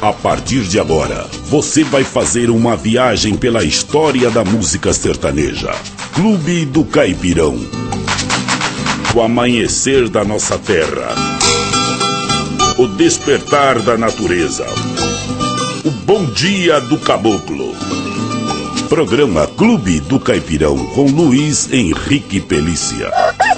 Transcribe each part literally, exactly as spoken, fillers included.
A partir de agora, você vai fazer uma viagem pela história da música sertaneja. Clube do Caipirão. O amanhecer da nossa terra. O despertar da natureza. O bom dia do caboclo. Programa Clube do Caipirão com Luiz Henrique Pelícia.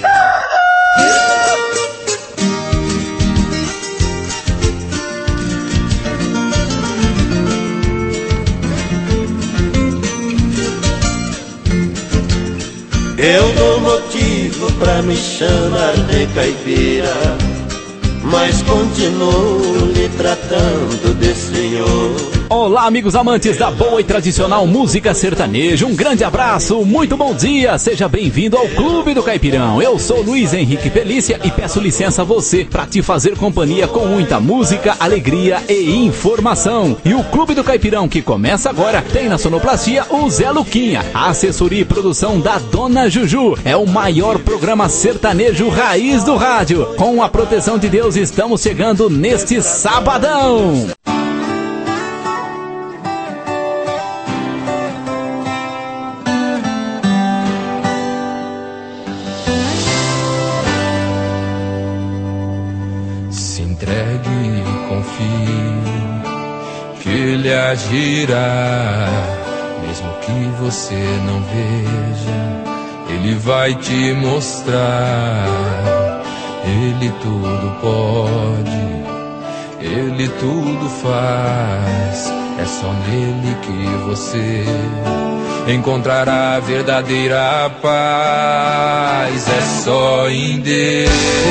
Eu dou motivo pra me chamar de caipira, mas continuo lhe tratando de senhor. Olá, amigos amantes da boa e tradicional música sertaneja, um grande abraço, muito bom dia, seja bem-vindo ao Clube do Caipirão. Eu sou Luiz Henrique Pelícia e peço licença a você para te fazer companhia com muita música, alegria e informação. E o Clube do Caipirão, que começa agora, tem na sonoplastia o Zé Luquinha, a assessoria e produção da Dona Juju. É o maior programa sertanejo raiz do rádio. Com a proteção de Deus, estamos chegando neste sabadão. Ele agirá, mesmo que você não veja, ele vai te mostrar. Ele tudo pode, ele tudo faz. É só nele que você encontrará a verdadeira paz. É só em Deus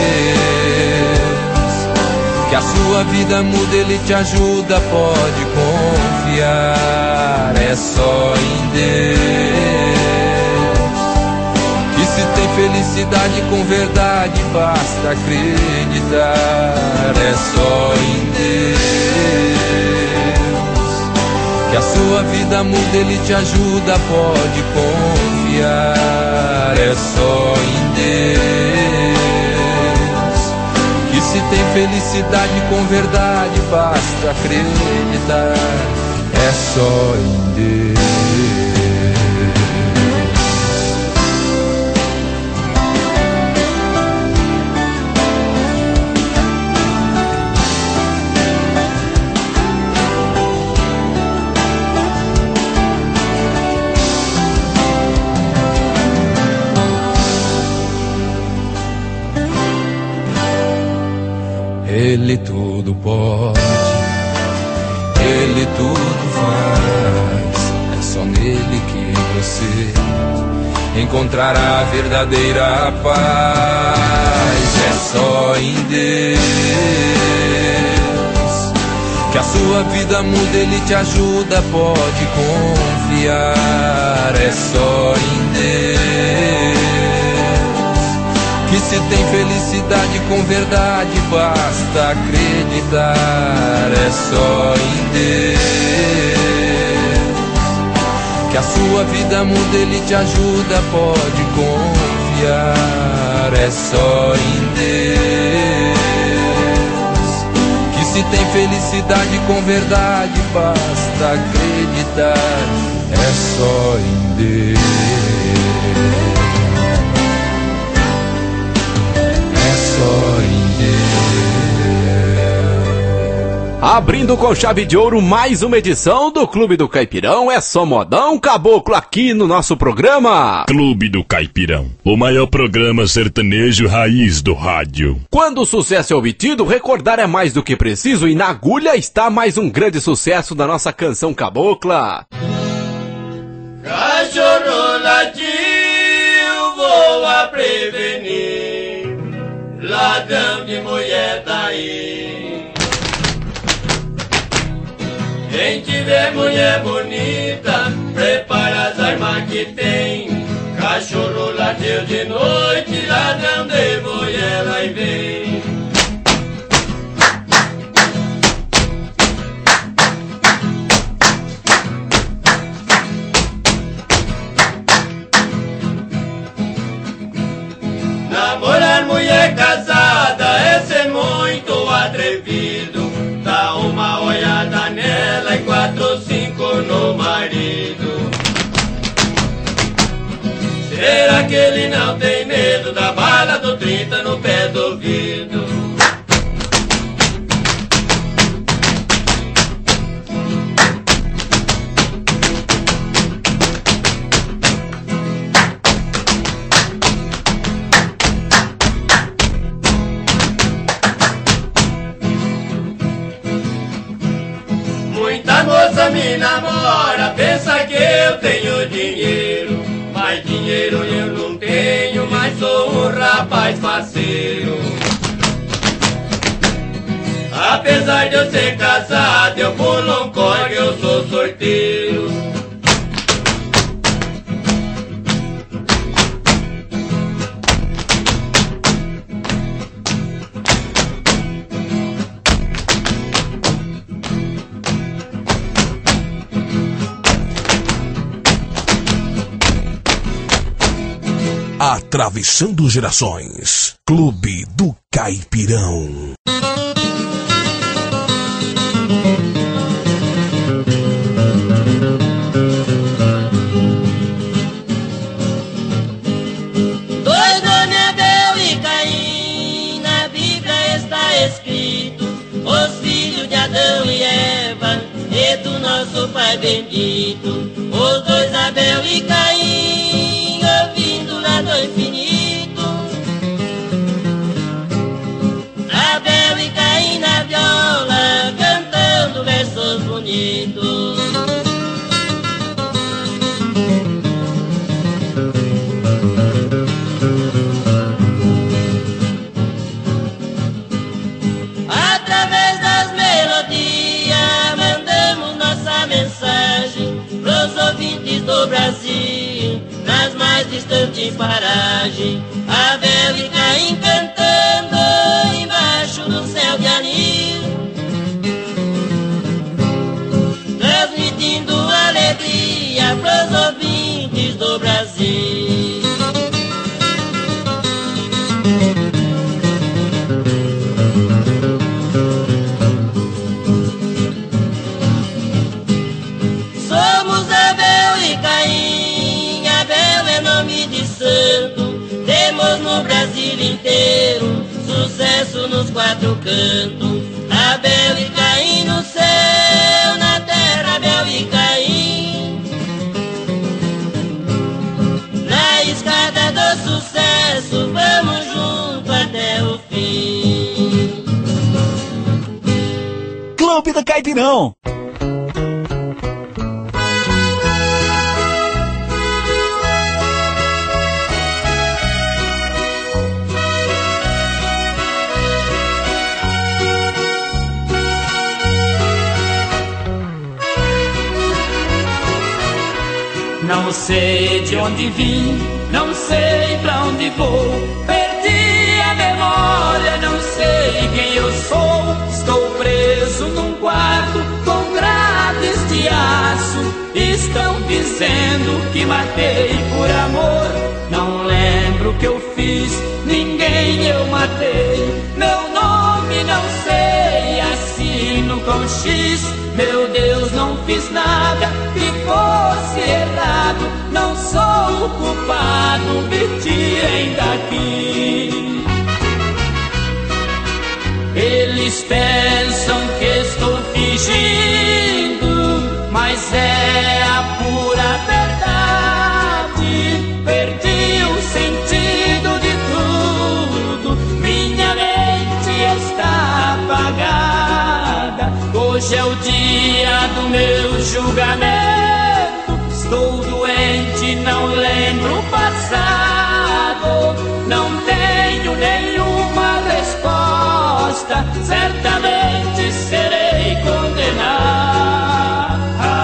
que a sua vida muda, ele te ajuda, pode confiar. É só em Deus que se tem felicidade com verdade, basta acreditar. É só em Deus que a sua vida muda, ele te ajuda, pode confiar. É só em Deus que se tem felicidade com verdade, basta acreditar. É só em Deus. Ele tudo pode, ele tudo faz. É só nele que você encontrará a verdadeira paz. É só em Deus que a sua vida muda, ele te ajuda, pode confiar. É só em Deus que se tem felicidade com verdade, basta acreditar. É só em Deus que a sua vida muda, ele te ajuda, pode confiar. É só em Deus que se tem felicidade com verdade, basta acreditar. É só em Deus. Abrindo com chave de ouro mais uma edição do Clube do Caipirão. É só modão caboclo aqui no nosso programa Clube do Caipirão, o maior programa sertanejo raiz do rádio. Quando o sucesso é obtido, recordar é mais do que preciso, e na agulha está mais um grande sucesso da nossa canção cabocla. Cachorro latiu, vou a prevenir, ladrão de mulher daí. Quem tiver mulher bonita, prepara as armas que tem. Cachorro latiu de noite, ladrão de mulher vai vem. Namorar mulher casada é ser muito atrevido. Dá uma olhada no marido. Será que ele não tem medo da bala do trinta no pé do ouvido? Muita moça me namora, pensa que eu tenho dinheiro. Mas dinheiro eu não tenho, mas sou um rapaz faceiro. Apesar de eu ser casado, eu pulo um corgue, eu sou sorteiro. Atravessando gerações, Clube do Caipirão. Dois nomes, Abel e Caim, na Bíblia está escrito, os filhos de Adão e Eva, e do nosso Pai bendito. Os dois, Abel e Caim, ouvindo lá do infinito. Abel e Caim na viola, cantando versos bonitos. Através das melodias, mandamos nossa mensagem pros ouvintes do Brasil, nas mais distantes paragens. Abel e Caim cantando embaixo do céu de anil, transmitindo alegria pros ouvintes do Brasil. Somos Abel e Caim, Abel é nome de santo, temos no Brasil inteiro sucesso nos quatro cantos. Abel e Caim no céu, na terra Abel e Caim, na escada do sucesso vamos junto até o fim. Clube do Caipirão. Não sei de onde vim, não sei pra onde vou, perdi a memória, não sei quem eu sou. Estou preso num quarto com grades de aço, estão dizendo que matei por amor. Não lembro o que eu fiz, ninguém eu matei, meu nome não sei, assino com X. Meu Deus, não fiz nada que fosse errado, não sou o culpado, me tirem daqui. Eles pensam que estou fingindo, mas é a pura verdade. Perdi o sentido de tudo, minha mente está apagada. Hoje é o dia do meu julgamento, estou doente, não lembro o passado, não tenho nenhuma resposta, certamente serei condenado.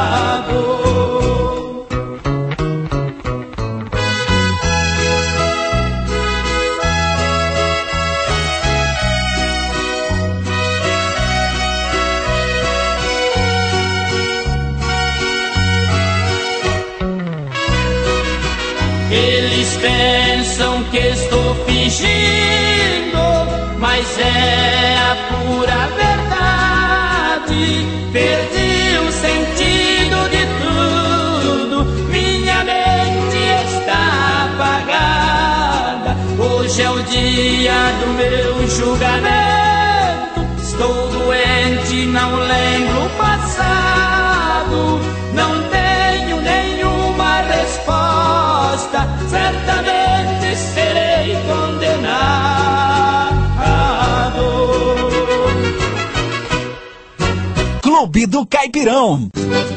Eles pensam que estou fingindo, mas é a pura verdade. Perdi o sentido de dia do meu julgamento. Estou doente, não lembro o passado. Não tenho nenhuma resposta. Certamente serei condenado. Clube do Caipirão.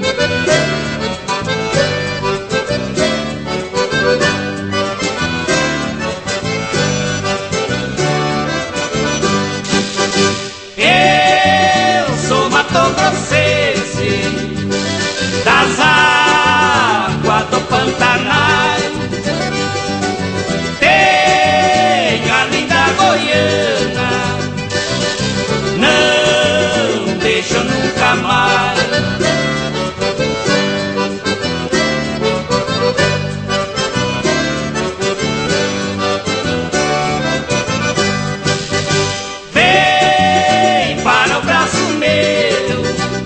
Das águas do Pantanal, tenho a linda Goiânia, não deixo nunca mais. Vem para o braço meu,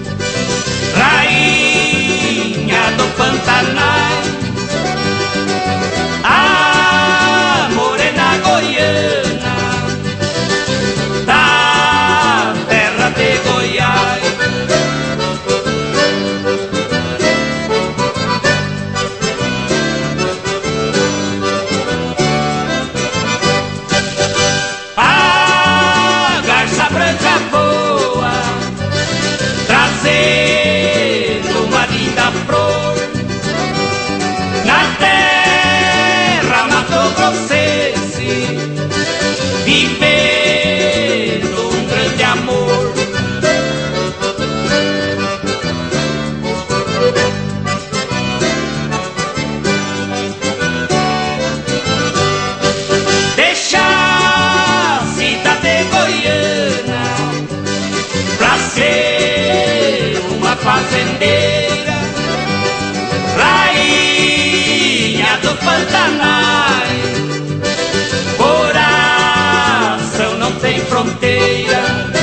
rainha do Pantanal, a morena goiana da terra de Goiás. A garça branca voa, trazendo uma linda flor. Na terra mato-grossense, vivendo um grande amor. Deixa a cidade goiana pra ser uma fazendeira, rainha do Pantanal, coração não tem fronteira.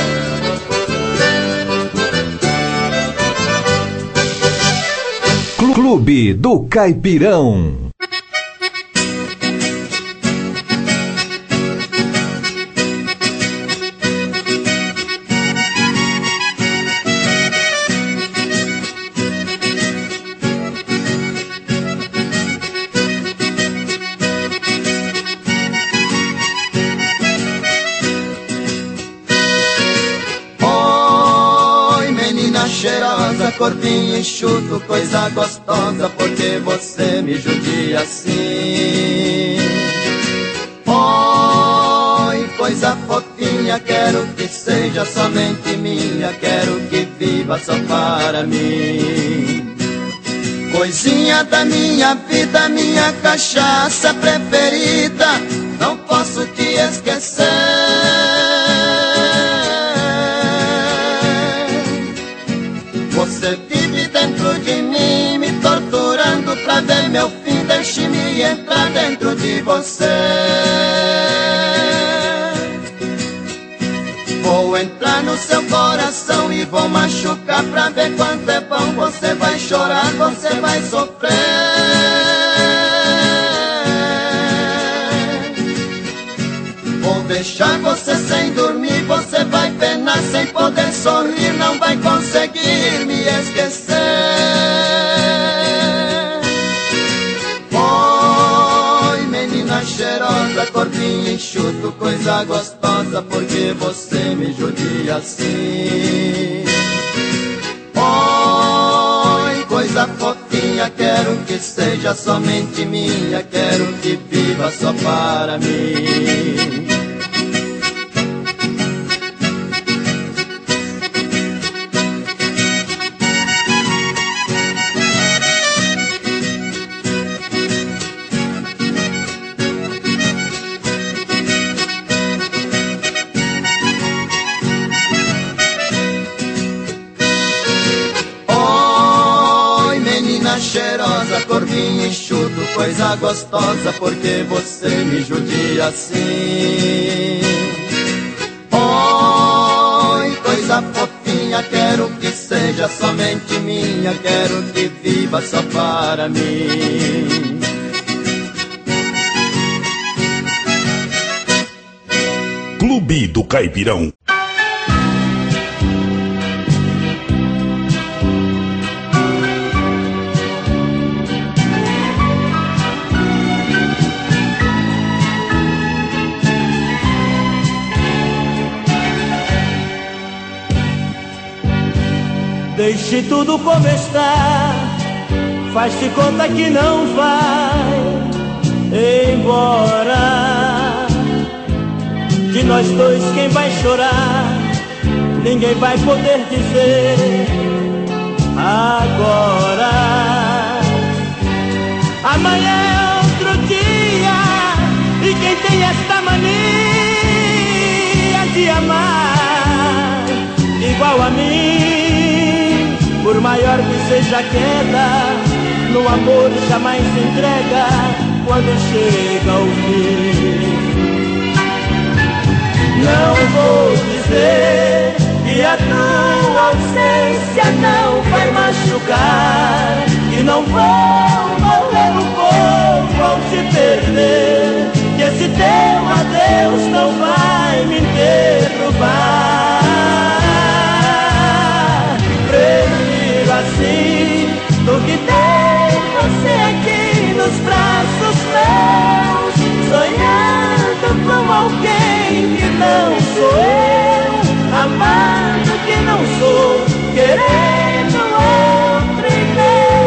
Clube do Caipirão. Corpinho enxuto, coisa gostosa, porque você me judia assim. Oi, coisa fofinha, quero que seja somente minha, quero que viva só para mim. Coisinha da minha vida, minha cachaça preferida, não posso te esquecer. Você vive dentro de mim, me torturando pra ver meu fim. Deixe-me entrar dentro de você. Vou entrar no seu coração e vou machucar pra ver quanto é bom. Você vai chorar, você vai sofrer. Vou deixar você sem dormir, você vai penar sem poder sorrir, não vai conseguir me esquecer. Oi, menina cheirosa, corpinho enxuto, coisa gostosa, porque você me judia assim. Oi, coisa fofinha, quero que seja somente minha, quero que viva só para mim. Cheirosa, corpinho enxuto, coisa gostosa, porque você me judia assim. Oi, coisa fofinha, quero que seja somente minha, quero que viva só para mim. Clube do Caipirão. Deixe tudo como está, faz-se conta que não vai embora. De nós dois quem vai chorar, ninguém vai poder dizer agora. Amanhã é outro dia, e quem tem esta mania de amar igual a mim, por maior que seja a queda, no amor jamais se entrega quando chega o fim. Não vou dizer que a tua ausência não vai machucar, que não vou morrer um pouco ao te perder, que esse teu adeus não vai me derrubar. Prefiro assim do que ter você aqui nos braços meus, sonhando com alguém que não sou eu, amando que não sou, querendo outro em meu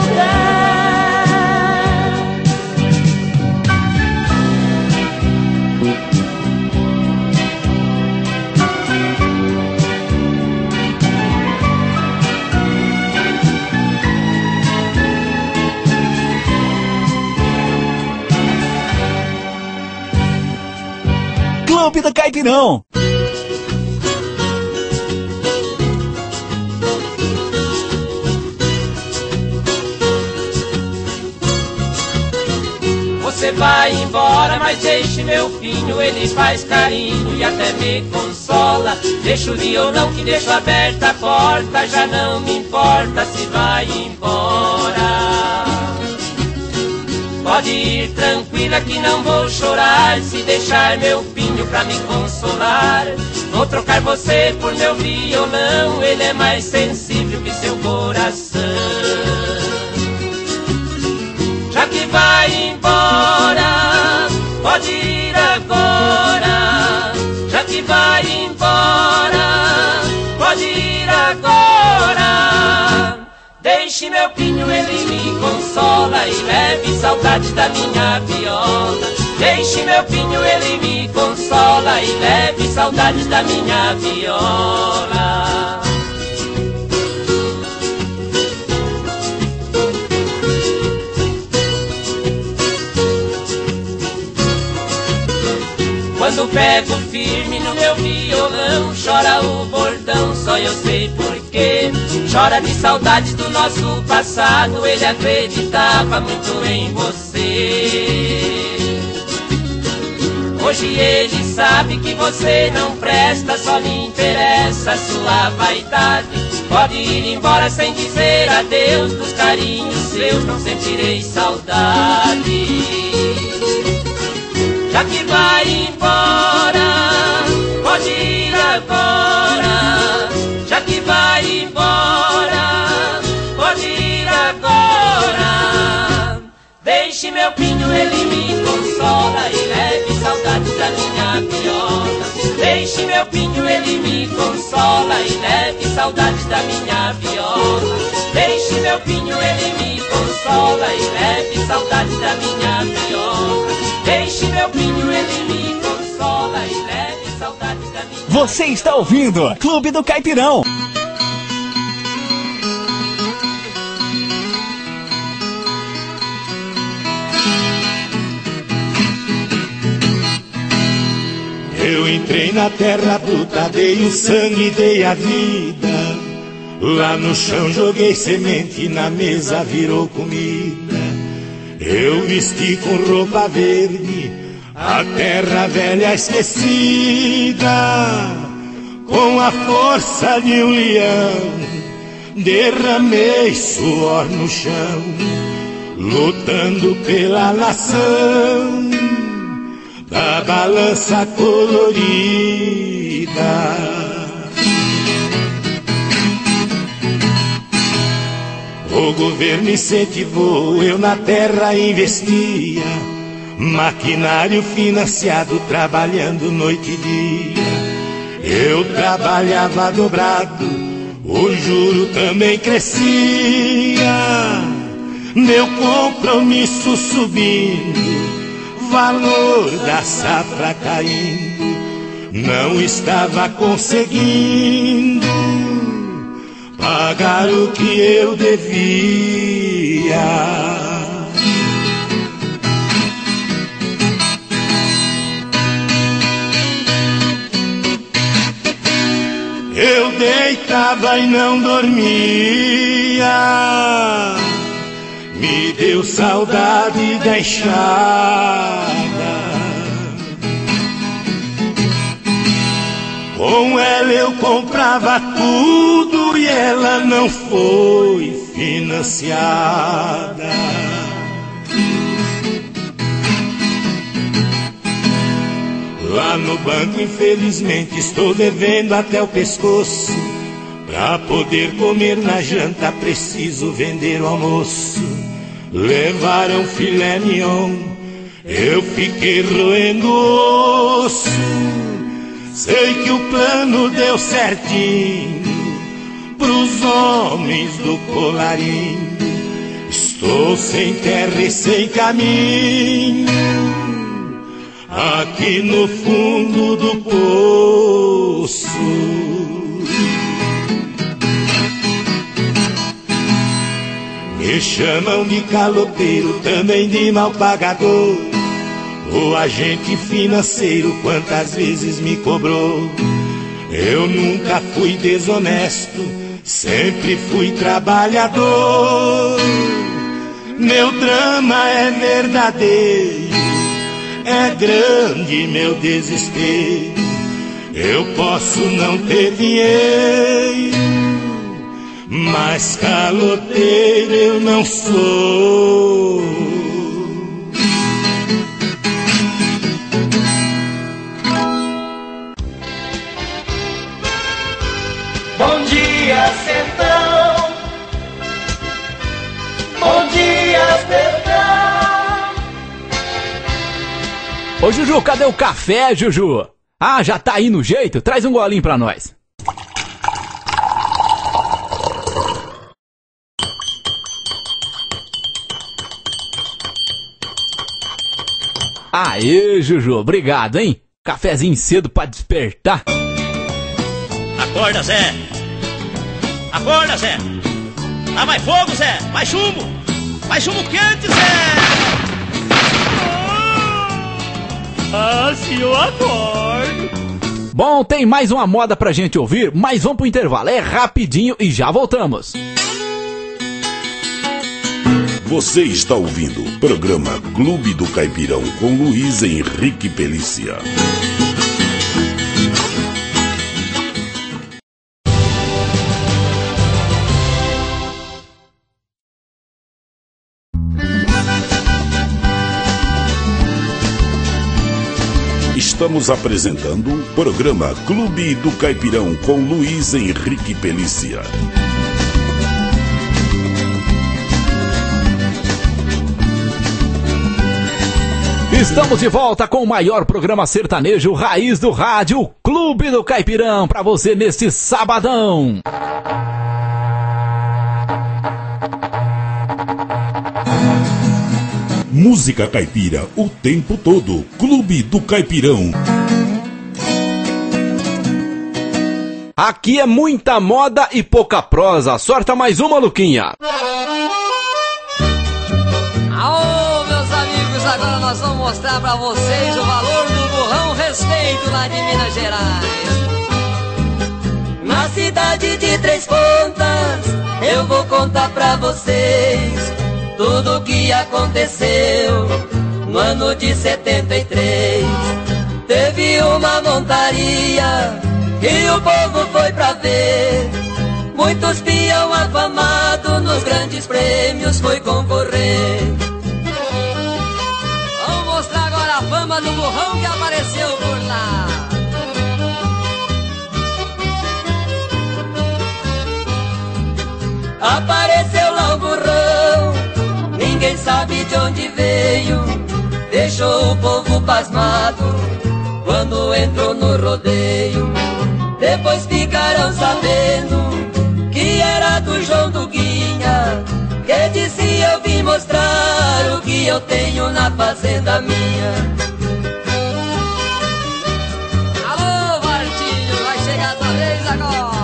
Clube do Caipirão. Você vai embora, mas deixe meu pinho, ele faz carinho e até me consola. Deixa o violão que deixo aberta a porta, já não me importa se vai embora. Pode ir tranquila que não vou chorar, se deixar meu pinho pra me consolar. Vou trocar você por meu violão, ele é mais sensível que seu coração. Já que vai embora, pode ir agora. Já que vai embora, pode ir agora. Deixe meu pinho, ele me consola e leve saudade da minha viola. Deixe meu pinho, ele me consola e leve saudade da minha viola. Quando pego firme no meu violão, chora o bordão, só eu sei porquê. Chora de saudade do nosso passado, ele acreditava muito em você. Hoje ele sabe que você não presta, só lhe interessa a sua vaidade. Pode ir embora sem dizer adeus, dos carinhos seus não sentirei saudade. Já que vai embora, pode ir agora. Já que vai embora, pode ir agora. Deixe meu pinho, ele me consola e leve saudade da minha viola. Deixe meu pinho, ele me consola e leve saudade da minha viola. Deixe meu pinho, ele me consola e leve saudade da minha viola. Deixe meu pinho, ele me consola e leve saudade da minha... Você está ouvindo Clube do Caipirão. Eu entrei na terra bruta, dei o sangue, dei a vida. Lá no chão joguei semente, na mesa virou comida. Eu vesti com roupa verde a terra velha esquecida. Com a força de um leão derramei suor no chão, lutando pela nação. da balança colorida. O governo incentivou, eu na terra investia, maquinário financiado, trabalhando noite e dia. Eu trabalhava dobrado, o juro também crescia, meu compromisso subindo, valor da safra caindo, não estava conseguindo pagar o que eu devia. Eu deitava e não dormia, me deu saudade da enxada. Com ela eu comprava tudo e ela não foi financiada. Lá no banco, infelizmente, estou devendo até o pescoço. Pra poder comer na janta, preciso vender o almoço. Levaram filé mignon, eu fiquei roendo osso. Sei que o plano deu certinho pros homens do colarinho. Estou sem terra e sem caminho, aqui no fundo do poço. Me chamam de caloteiro, também de mal pagador. O agente financeiro quantas vezes me cobrou. Eu nunca fui desonesto, sempre fui trabalhador. Meu drama é verdadeiro, é grande meu desespero. Eu posso não ter dinheiro, mas caloteiro eu não sou. Bom dia, sertão. Bom dia, sertão. Ô Juju, cadê o café, Juju? Ah, já tá aí no jeito? Traz um golinho pra nós. Aê, Juju, obrigado, hein? Cafezinho cedo pra despertar. Acorda, Zé. Acorda, Zé. Ah, mais fogo, Zé. Mais chumbo. Mais chumbo quente, Zé. Ah, se eu acordo. Bom, tem mais uma moda pra gente ouvir, mas vamos pro intervalo. É rapidinho e já voltamos. Você está ouvindo o programa Clube do Caipirão com Luiz Henrique Pelícia. Estamos apresentando o programa Clube do Caipirão com Luiz Henrique Pelícia. Estamos de volta com o maior programa sertanejo raiz do rádio, Clube do Caipirão, pra você neste sabadão. Música caipira o tempo todo. Clube do Caipirão. Aqui é muita moda e pouca prosa. Sorta mais uma, Luquinha. Aô, meus amigos, agora nós vamos mostrar pra vocês o valor do burrão respeito lá de Minas Gerais. Na cidade de Três Pontas, eu vou contar pra vocês tudo o que aconteceu no ano de setenta e três. Teve uma montaria e o povo foi pra ver. Muitos peão afamado nos grandes prêmios foi concorrer. Vamos mostrar agora a fama dama do burrão que apareceu por lá. Apareceu lá o burrão, ninguém sabe de onde veio, deixou o povo pasmado quando entrou no rodeio. Depois ficaram sabendo que era do João do Guinha, que disse: eu vim mostrar o que eu tenho na fazenda minha. Alô, Vartinho, vai chegar a tua vez agora.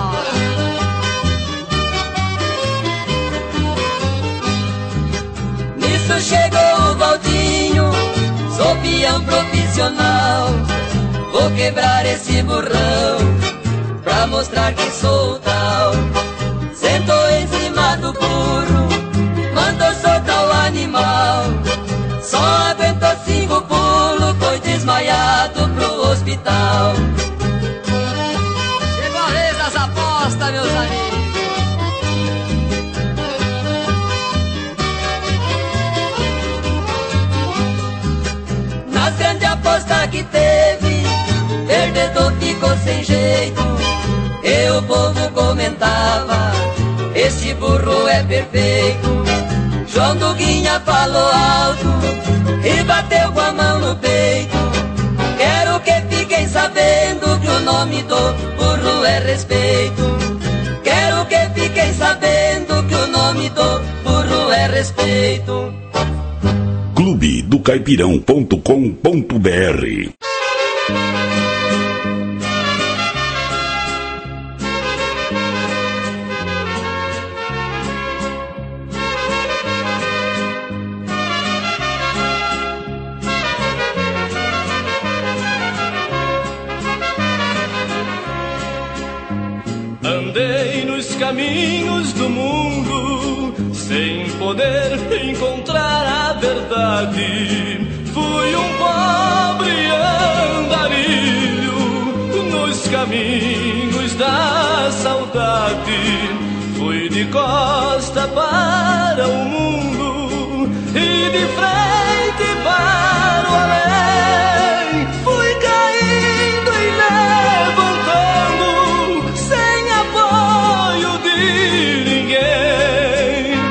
Nisso chegou o Valdinho, sou peão profissional, vou quebrar esse burrão pra mostrar que sou o tal. Sentou em cima do burro, mandou soltar o animal, só aguentou cinco pulos, foi desmaiado pro hospital. Chegou a vez das apostas, meus amigos. Nas grandes apostas que teve, perdedor ficou sem jeito, e o povo comentava: esse burro é perfeito. João do Guinha falou alto e bateu com a mão no peito: quero que fiquem sabendo que o nome do burro é respeito. Quero que fiquem sabendo que o nome do burro é respeito. clube do caipirão ponto com ponto br. Andei nos caminhos do mundo sem poder encontrar a verdade. Fui um pobre andarilho nos caminhos da saudade. Fui de costa para o mundo e de frente para o além. Fui caindo e levantando sem apoio de ninguém.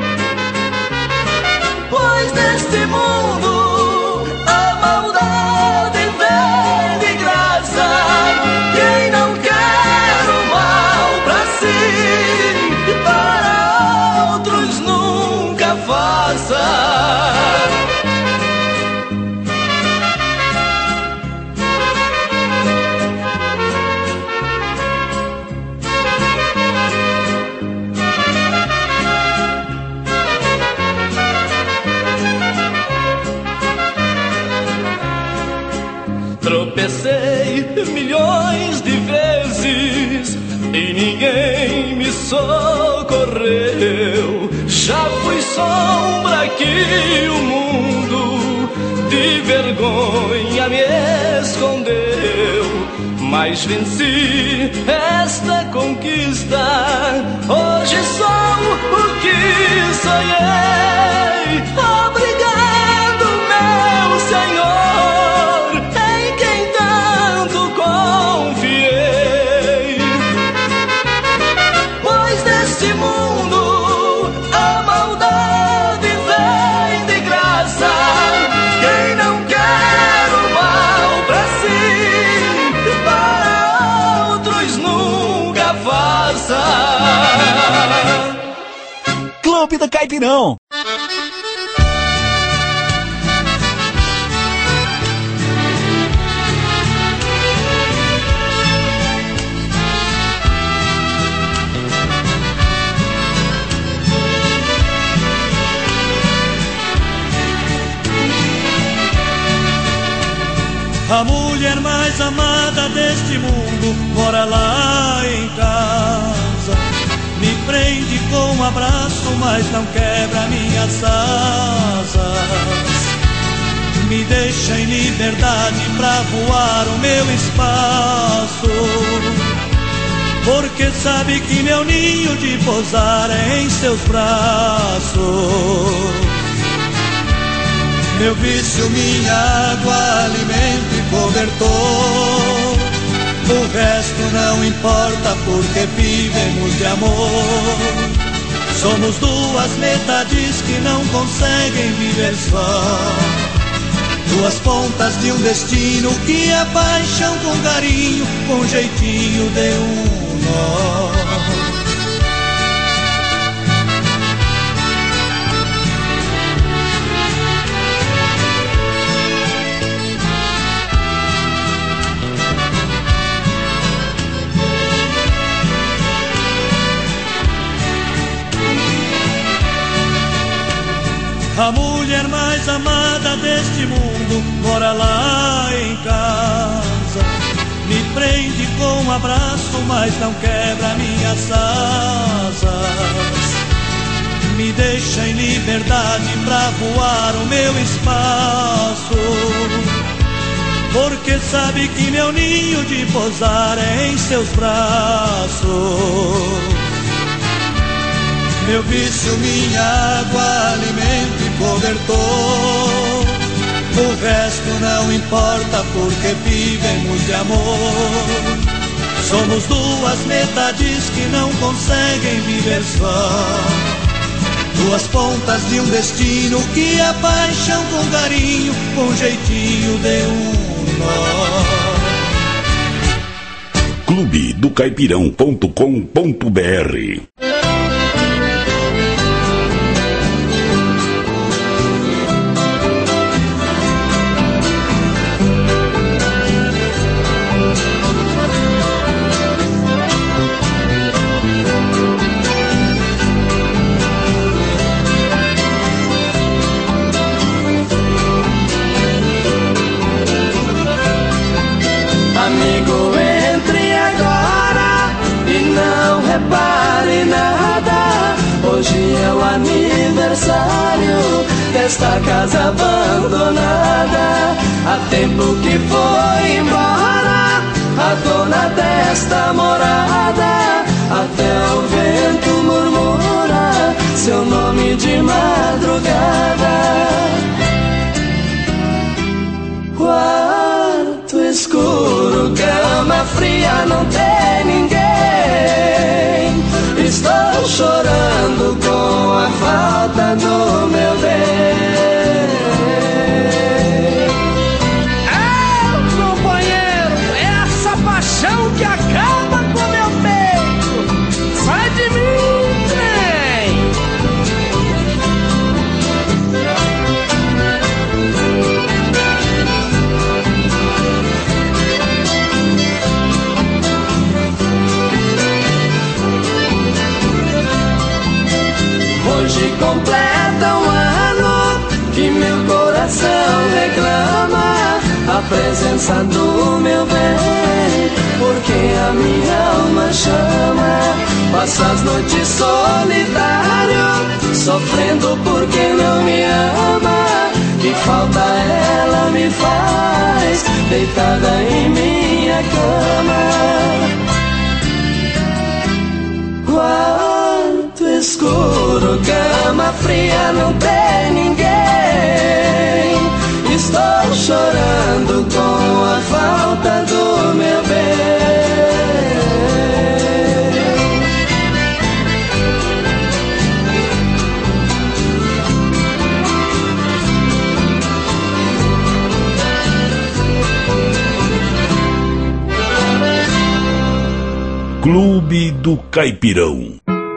Pois neste mundo a maldade vem de graça. Quem não quer o mal pra si, para outros nunca faça. Tropecei milhões de vezes e ninguém me socorreu. Já fui sombra que o mundo de vergonha me escondeu. Mas venci esta conquista, hoje sou o que sonhei. Obrigado, meu Senhor, em quem tanto confiei. Pois neste mundo a maldade vem de graça. Quem não quer o mal pra si, para outros nunca faça. Clube do Caipirão. A mulher mais amada deste mundo mora lá em casa. Me prende com um abraço, mas não quebra minhas asas. Me deixa em liberdade pra voar o meu espaço, porque sabe que meu ninho de pousar é em seus braços. Meu vício, minha água, alimento e cobertor. O resto não importa porque vivemos de amor. Somos duas metades que não conseguem viver só. Duas pontas de um destino que é paixão com carinho, com jeitinho de um nó. A mulher mais amada deste mundo mora lá em casa. Me prende com um abraço, mas não quebra minhas asas. Me deixa em liberdade pra voar o meu espaço. Porque sabe que meu ninho de pousar é em seus braços. Meu vício, minha água, alimento e cobertor. O resto não importa porque vivemos de amor. Somos duas metades que não conseguem viver só. Duas pontas de um destino que é paixão com carinho, com jeitinho de um nó. clube do caipirão ponto com ponto br. Amigo, entre agora e não repare nada. Hoje é o aniversário desta casa abandonada. Há tempo que foi embora a dona desta morada. Até o vento murmura seu nome de madrugada. Quarto escuro, cama fria, não tem ninguém. Estou chorando com a falta do meu bem. É, companheiro, essa paixão que acaba com meu peito. Sai de mim, trem. Hoje completa um ano que meu coração reclama a presença do meu bem, porque a minha alma chama. Passa as noites solitário, sofrendo porque não me ama. Que falta ela me faz, deitada em minha cama. Quarto escuro, cama fria, não tem ninguém. Estou chorando com a falta do meu bem. Clube do Caipirão.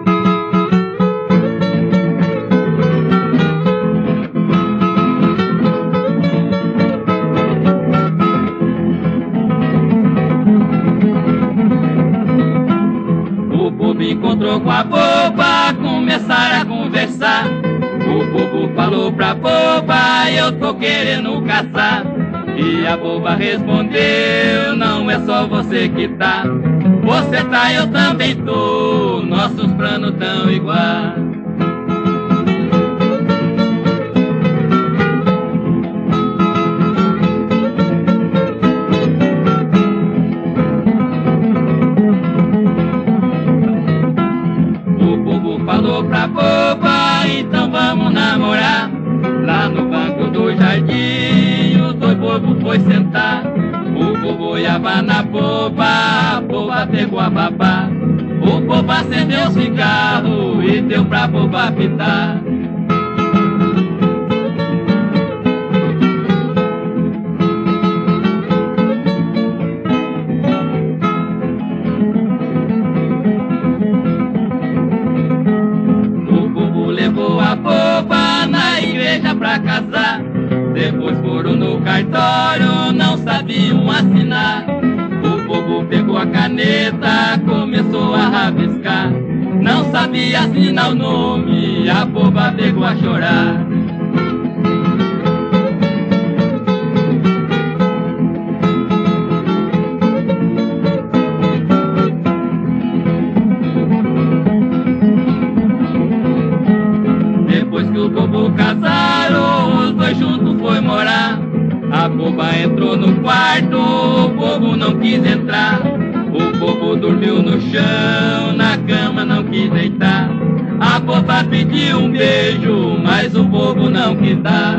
Encontrou com a boba, começaram a conversar. O bobo falou pra boba, eu tô querendo caçar. E a boba respondeu, não é só você que tá. Você tá, eu também tô, nossos planos tão iguais. Falou pra boba, então vamos namorar. Lá no banco do jardim povo foi sentar. O bobo iava na boba, a boba pegou a babá. O bobo acendeu o cigarro e deu pra boba pitar. O bobo levou a boba na igreja pra casar. Depois foram no cartório, não sabiam assinar. O bobo pegou a caneta, começou a rabiscar. Não sabia assinar o nome, a boba pegou a chorar. Depois que o bobo casaram, os dois juntos foi morar. A boba entrou no quarto, o bobo não quis entrar. O bobo dormiu no chão, na cama não quis deitar. A boba pediu um beijo, mas o bobo não quis dar.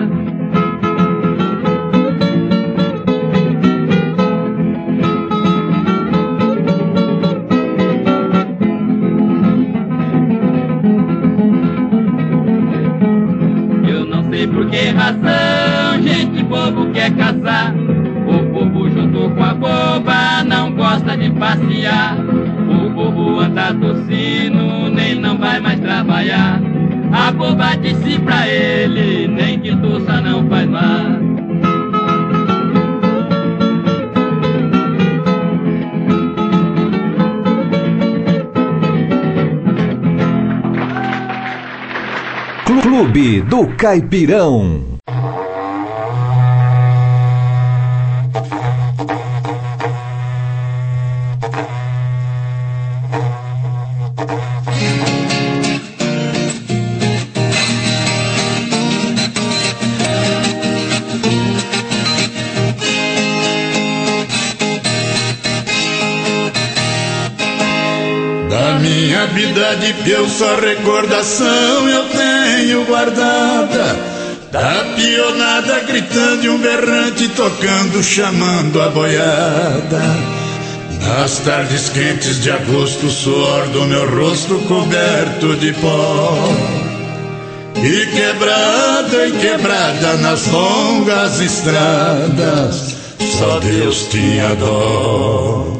Eu não sei por que razão, gente, bobo quer casar. O bobo junto com a boba não gosta de passear. O bobo anda tossindo, nem não vai mais trabalhar. A boba disse pra ele, nem que tossa não faz mal. Clube do Caipirão. Da minha vida de peão só recordação eu tenho guardada. Da pionada gritando e um berrante tocando, chamando a boiada. Nas tardes quentes de agosto, o suor do meu rosto coberto de pó. E quebrada e quebrada nas longas estradas, só Deus tinha dó.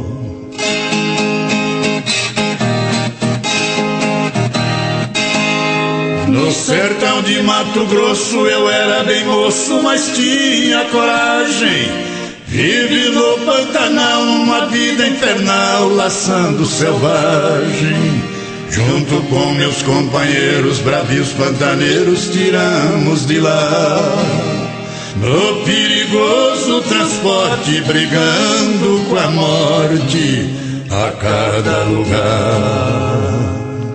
No sertão de Mato Grosso eu era bem moço, mas tinha coragem. Vive no Pantanal numa vida infernal, laçando selvagem. Junto com meus companheiros bravios pantaneiros tiramos de lá. No perigoso transporte, brigando com a morte a cada lugar.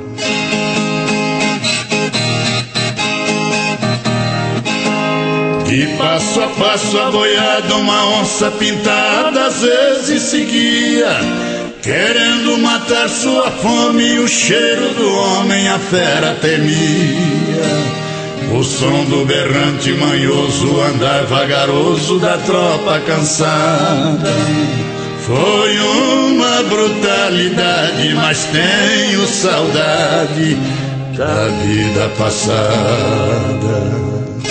E passo a passo a boiada, uma onça pintada às vezes seguia, querendo matar sua fome e o cheiro do homem a fera temia. O som do berrante manhoso, andar vagaroso da tropa cansada. Foi uma brutalidade, mas tenho saudade da vida passada.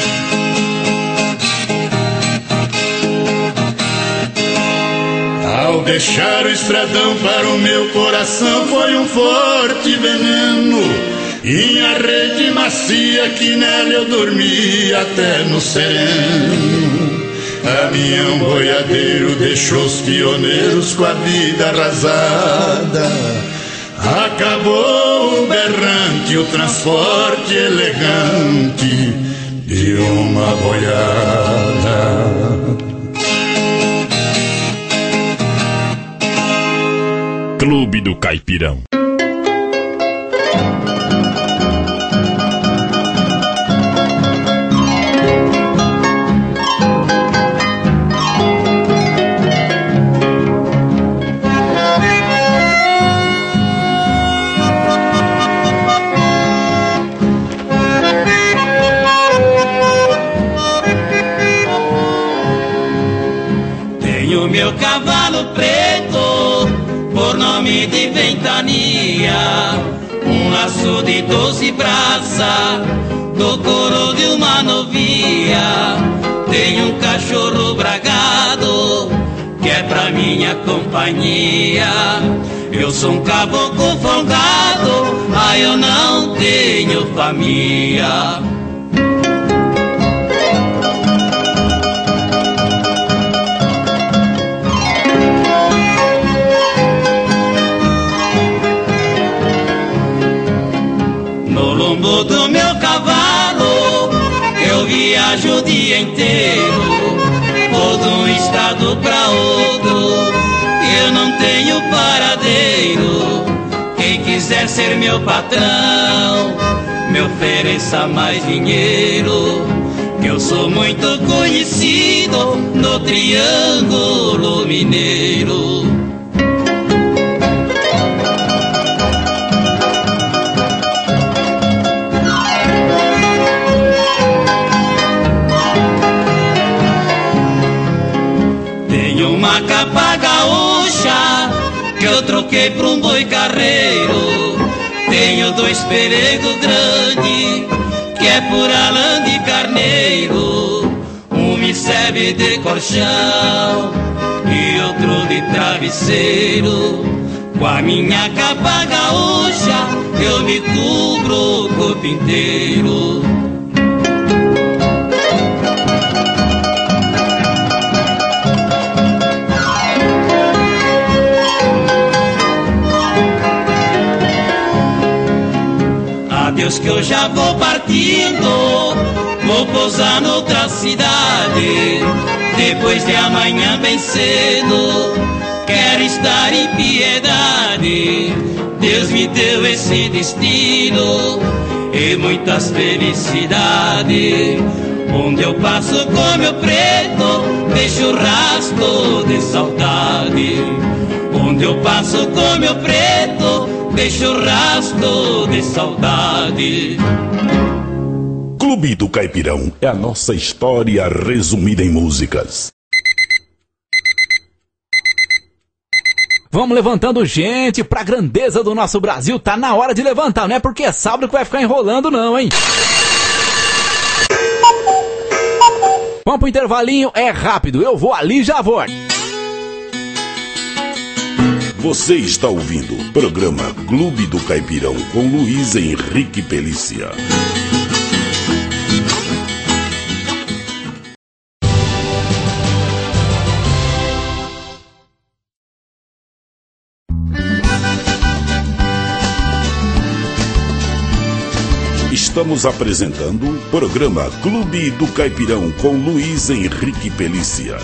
Ao deixar o estradão para o meu coração foi um forte veneno, e a rede macia que nela eu dormi até no sereno. Caminhão boiadeiro deixou os pioneiros com a vida arrasada. Acabou o berrante, o transporte elegante de uma boiada. Clube do Caipirão. o meu cavalo preto, por nome de Ventania, um laço de doze braças, do couro de uma novia. Tenho um cachorro bragado, que é pra minha companhia. Eu sou um caboclo folgado, ah, eu não tenho família. No lombo do meu cavalo eu viajo o dia inteiro, vou de um estado pra outro, eu não tenho paradeiro. Quem quiser ser meu patrão, me ofereça mais dinheiro, que eu sou muito conhecido no Triângulo Mineiro. Uma capa gaúcha que eu troquei por um boi carreiro. Tenho dois peregos grandes que é pura lã de carneiro. Um me serve de colchão e outro de travesseiro. Com a minha capa gaúcha eu me cubro o corpo inteiro. Adeus que eu já vou partindo, vou pousar noutra cidade. Depois de amanhã bem cedo, quero estar em piedade. Deus me deu esse destino e muitas felicidades. Onde eu passo com meu preto, deixo rastro de saudade. Onde eu passo com meu preto, deixo rastro de saudade. Clube do Caipirão é a nossa história resumida em músicas. Vamos levantando gente pra grandeza do nosso Brasil. Tá na hora de levantar, não é porque é sábado que vai ficar enrolando não, hein? Vamos pro intervalinho, é rápido, eu vou ali e já vou. Você está ouvindo o programa Clube do Caipirão com Luiz Henrique Pelícia. Estamos apresentando o programa Clube do Caipirão com Luiz Henrique Pelícia.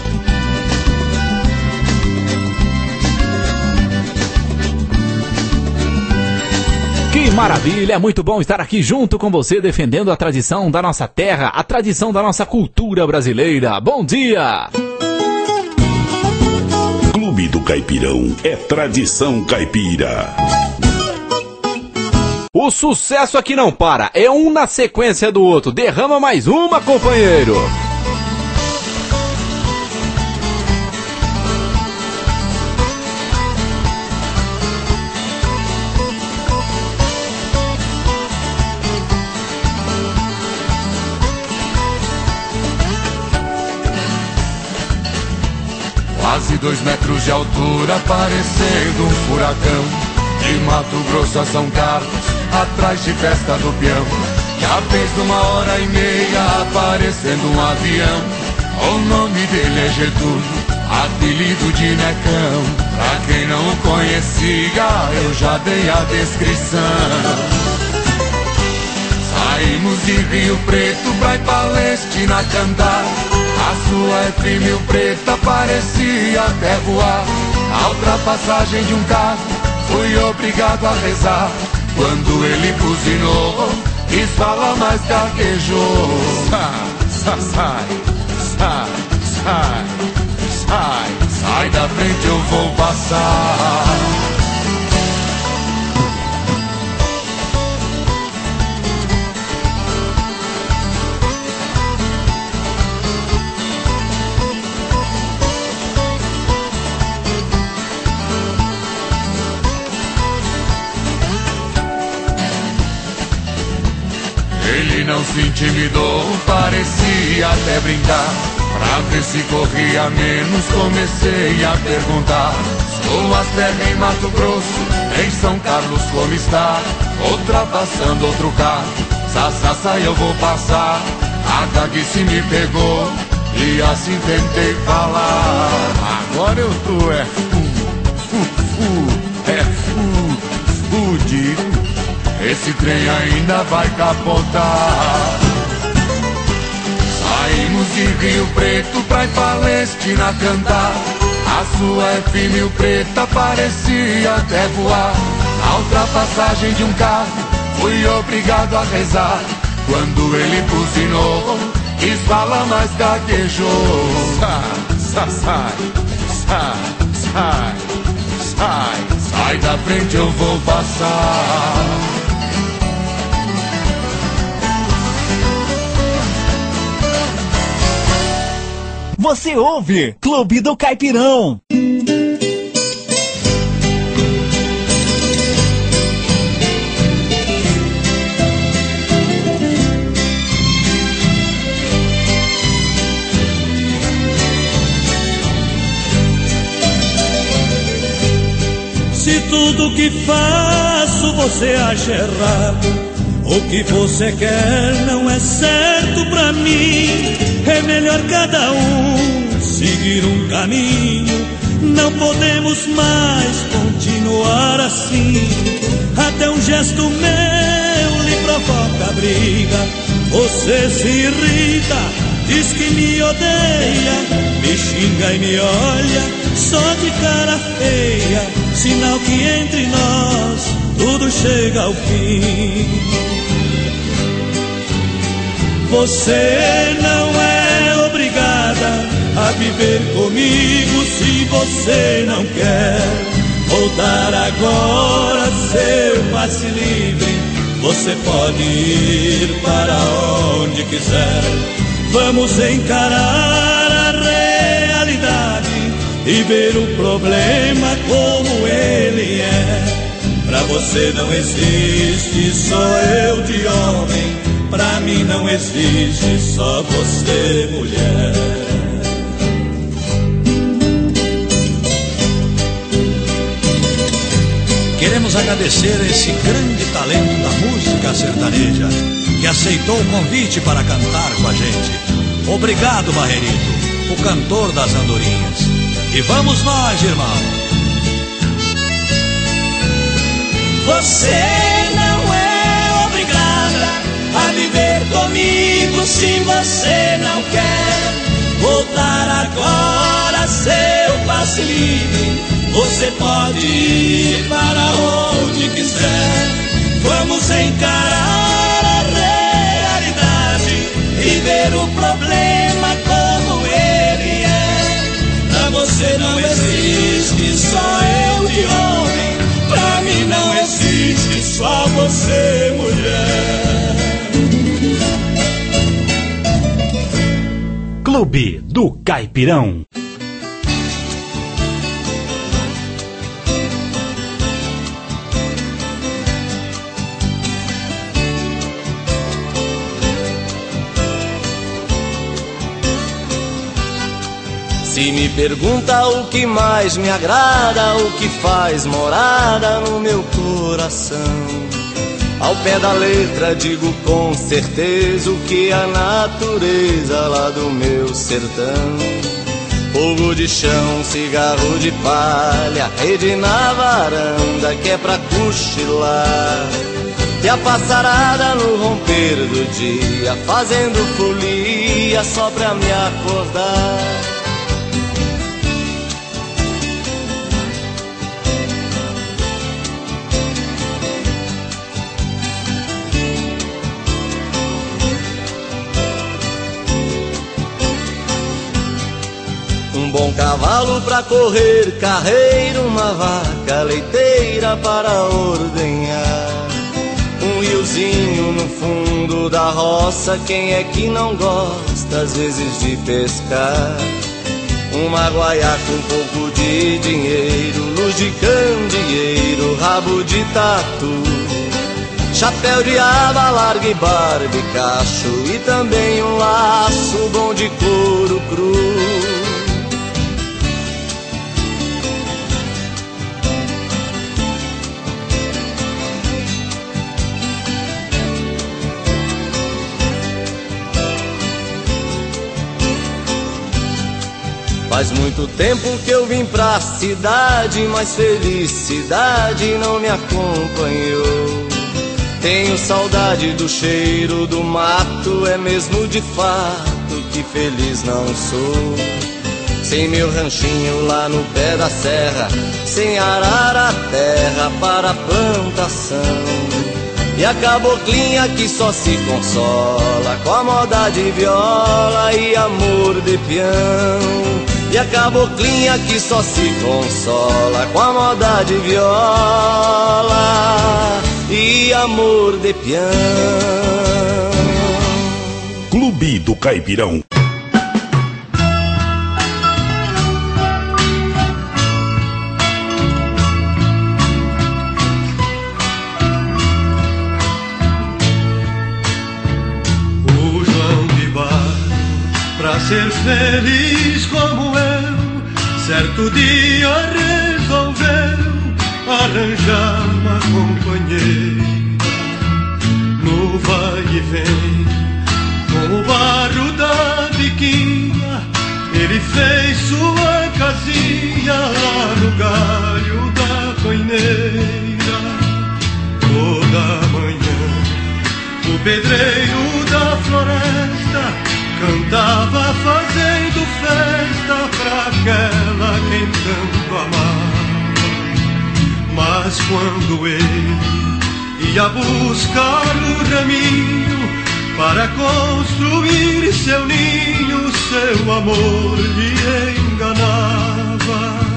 Que maravilha, é muito bom estar aqui junto com você, defendendo a tradição da nossa terra, a tradição da nossa cultura brasileira. Bom dia! Clube do Caipirão é tradição caipira. O sucesso aqui não para, é um na sequência do outro. Derrama mais uma, companheiro! Quase dois metros de altura, parecendo um furacão. De Mato Grosso a São Carlos, atrás de festa do peão. Já fez uma hora e meia, aparecendo um avião. O nome dele é Getúlio, apelido de Necão. Pra quem não o conhecia, eu já dei a descrição. Saímos de Rio Preto pra ir Palestina cantar. A sua F mil preta parecia até voar. A ultrapassagem de um carro, fui obrigado a rezar. Quando ele buzinou, quis falar, mas gaguejou. Sai, sai, sai, sai, sai, sai da frente, eu vou passar. isso intimidou, parecia até brincar. Pra ver se corria menos, comecei a perguntar. Suas terras em Mato Grosso, em São Carlos como está? Ultrapassando outro carro, sassassa eu vou passar. A gaguice me pegou e assim tentei falar. Agora eu tô é fu, fu, fu, é fu, fudido. Esse trem ainda vai capotar. Saímos de Rio Preto pra ir Palestina cantar. A sua F mil preta parecia até voar. A ultrapassagem de um carro, fui obrigado a rezar. Quando ele buzinou, quis falar, mas gaguejou. Sai, sai, sai, sai, sai, sai da frente, eu vou passar. Você ouve Clube do Caipirão. Se tudo que faço você acha errado, o que você quer não é certo pra mim. É melhor cada um seguir um caminho. Não podemos mais continuar assim. Até um gesto meu lhe provoca briga. Você se irrita, diz que me odeia, me xinga e me olha só de cara feia. Sinal que entre nós tudo chega ao fim. Você não é obrigada a viver comigo se você não quer. Voltar agora, seu passe livre. Você pode ir para onde quiser. Vamos encarar a realidade e ver o problema como ele é. Pra você não existe só eu de homem. Pra mim não existe só você, mulher. Queremos agradecer a esse grande talento da música sertaneja que aceitou o convite para cantar com a gente. Obrigado, Barrerito, o cantor das andorinhas. E vamos nós, irmão. Você não é obrigada a viver comigo se você não quer. Voltar agora, seu passe livre. Você pode ir para onde quiser. Vamos encarar a realidade e ver o problema como ele é. Pra você não existe só eu de homem. Pra mim não existe só você, mulher. Clube do Caipirão. Se me pergunta o que mais me agrada, o que faz morada no meu coração, ao pé da letra digo com certeza o que a natureza lá do meu sertão. Fogo de chão, cigarro de palha, rede na varanda que é pra cochilar, e a passarada no romper do dia fazendo folia só pra me acordar. Um bom cavalo pra correr carreira, uma vaca leiteira para ordenhar, um riozinho no fundo da roça, quem é que não gosta às vezes de pescar? Uma guaiaca com pouco de dinheiro, luz de candeeiro, rabo de tatu, chapéu de aba larga e barba e cacho, e também um laço bom de couro cru. Faz muito tempo que eu vim pra cidade, mas felicidade não me acompanhou. Tenho saudade do cheiro do mato, é mesmo de fato que feliz não sou. Sem meu ranchinho lá no pé da serra, sem arar a terra para a plantação. E a caboclinha que só se consola com a moda de viola e amor de peão. E a caboclinha que só se consola com a moda de viola e amor de peão. Clube do Caipirão. O João de Barro, pra ser feliz como eu, certo dia resolveu arranjar uma companheira. No vai e vem, com o barro da biquinha, ele fez sua casinha lá no galho da coineira. Toda manhã o pedreiro da floresta cantava fazendo festa pra aquela quem tanto amava. Mas quando ele ia buscar o raminho para construir seu ninho, seu amor lhe enganava.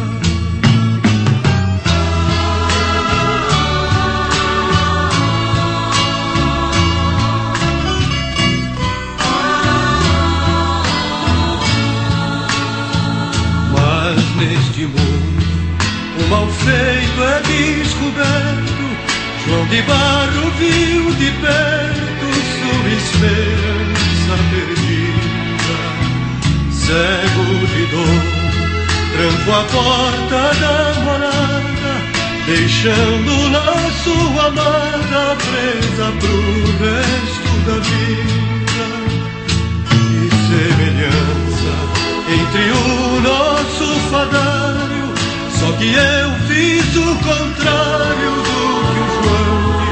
Mas neste mundo o mal feito é descoberto. João de Barro viu de perto sua esperança perdida. Cego de dor, trancou a porta da morada, deixando lá sua amada presa pro resto da vida. Que semelhança entre o nosso fadário, só que eu fiz o contrário do que o João de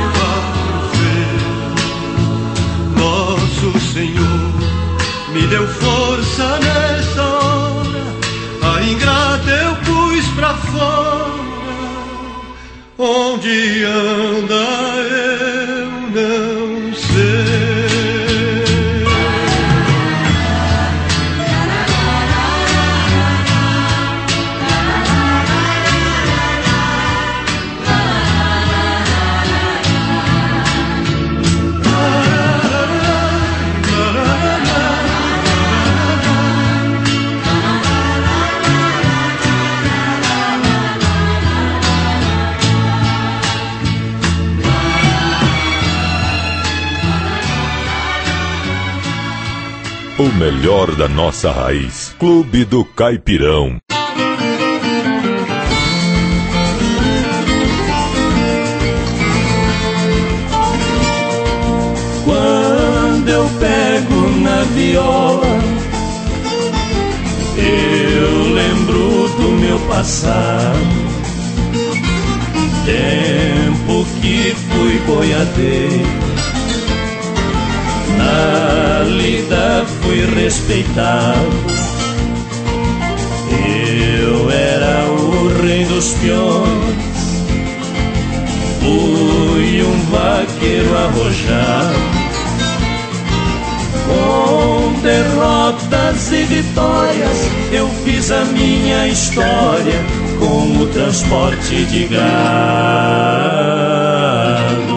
Barro fez. Nosso Senhor me deu força nessa hora, a ingrata eu pus pra fora. Onde anda eu não sei. O melhor da nossa raiz. Clube do Caipirão. Quando eu pego na viola, eu lembro do meu passado, tempo que fui boiadeiro. Na lida fui respeitado, eu era o rei dos peões, fui um vaqueiro arrojado, com derrotas e vitórias eu fiz a minha história com o transporte de gado.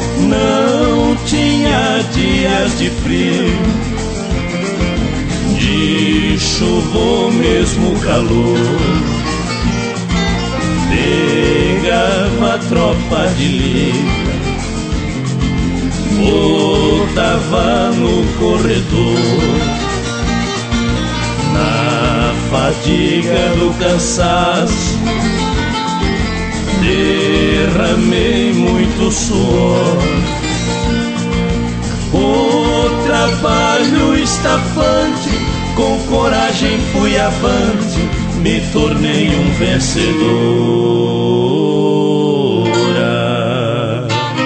Não tinha dias de frio, Se chuva ou mesmo calor, pegava a tropa de lida, botava no corredor. Na fadiga do cansaço, derramei muito suor. O trabalho estafante, com coragem fui avante, me tornei um vencedora.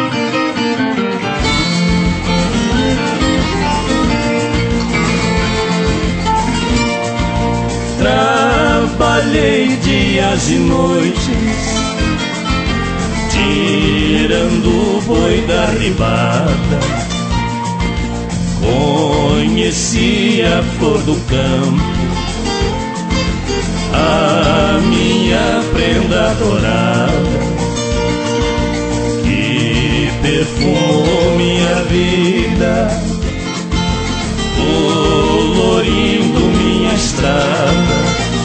Trabalhei dias e noites, tirando o boi da ribada. Conheci a flor do campo, a minha prenda dourada, que perfumou minha vida, colorindo minha estrada.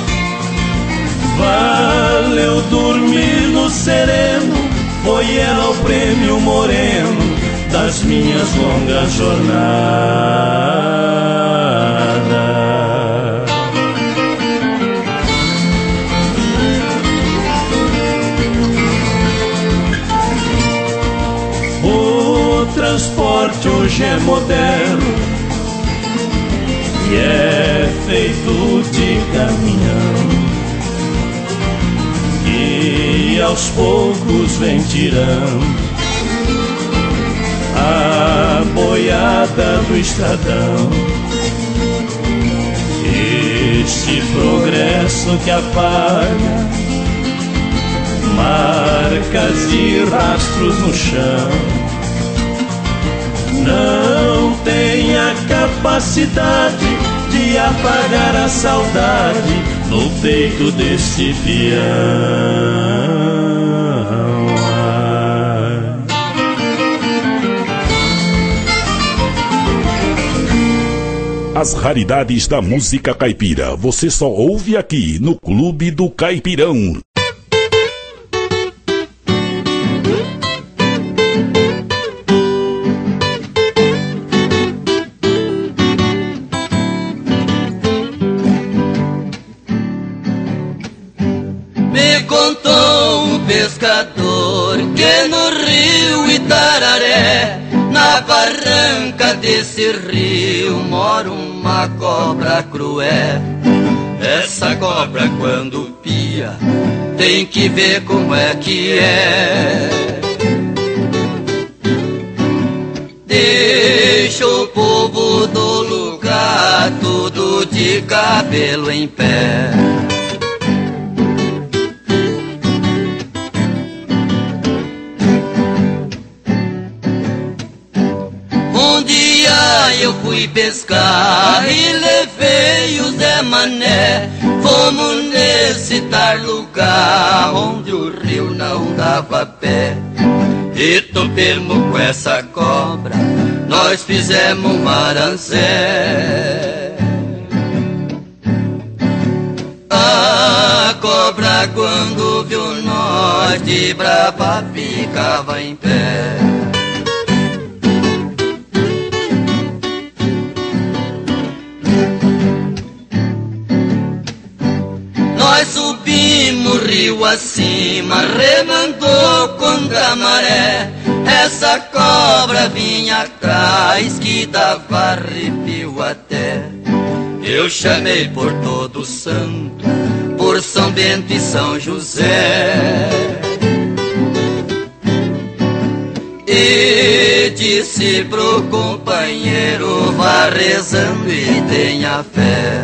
Valeu dormir no sereno, foi ela o prêmio moreno das minhas longas jornadas. O transporte hoje é moderno e é feito de caminhão, e aos poucos vem tirando a boiada do estradão. Este progresso que apaga marcas e rastros no chão não tem a capacidade de apagar a saudade no peito desse peão. As raridades da música caipira você só ouve aqui no Clube do Caipirão. Me contou um pescador que no rio Itararé, na barranca desse rio, mora uma cobra cruel. Essa cobra quando pia, tem que ver como é que é. Deixa o povo do lugar tudo de cabelo em pé. Eu fui pescar e levei o Zé Mané. Fomos nesse tal lugar onde o rio não dava pé. E topemos com essa cobra, nós fizemos um arancé. A cobra quando viu nós de brava ficava em pé. Nós subimos rio acima, remandou contra a maré. Essa cobra vinha atrás que dava arrepio até. Eu chamei por todo santo, por São Bento e São José, e disse pro companheiro, vá rezando e tenha fé.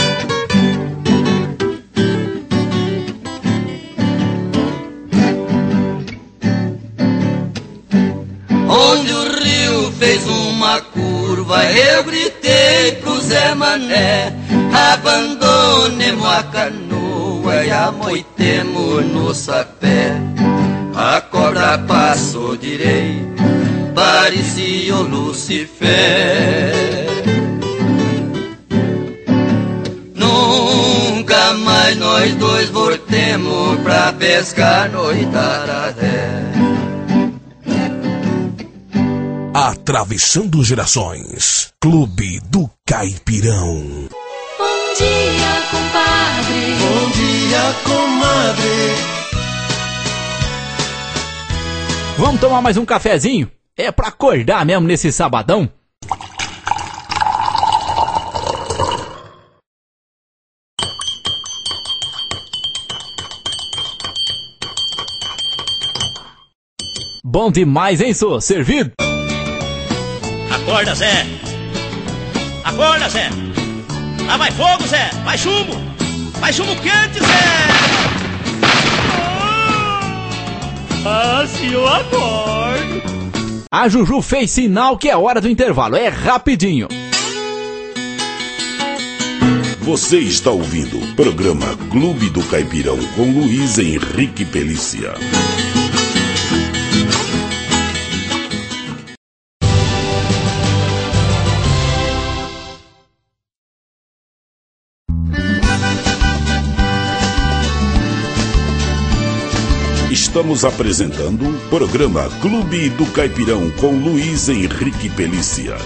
Onde o rio fez uma curva, eu gritei pro Zé Mané, abandonemos a canoa e amoitemos no sapé. A cobra passou direito, parecia o Lucifer. nós dois voltemos pra pescar no Itarazé. Atravessando gerações, Clube do Caipirão. Bom dia, compadre. Bom dia, comadre. Vamos tomar mais um cafezinho? É pra acordar mesmo nesse sabadão? Bom demais, hein, sô? Servido? Acorda, Zé! Acorda, Zé! Ah, vai fogo, Zé! Vai chumbo! Vai chumbo quente, Zé! Ah, se eu acordo! A Juju fez sinal que é hora do intervalo. É rapidinho. Você está ouvindo o programa Clube do Caipirão com Luiz Henrique Pelícia. Estamos apresentando o programa Clube do Caipirão com Luiz Henrique Pelícia.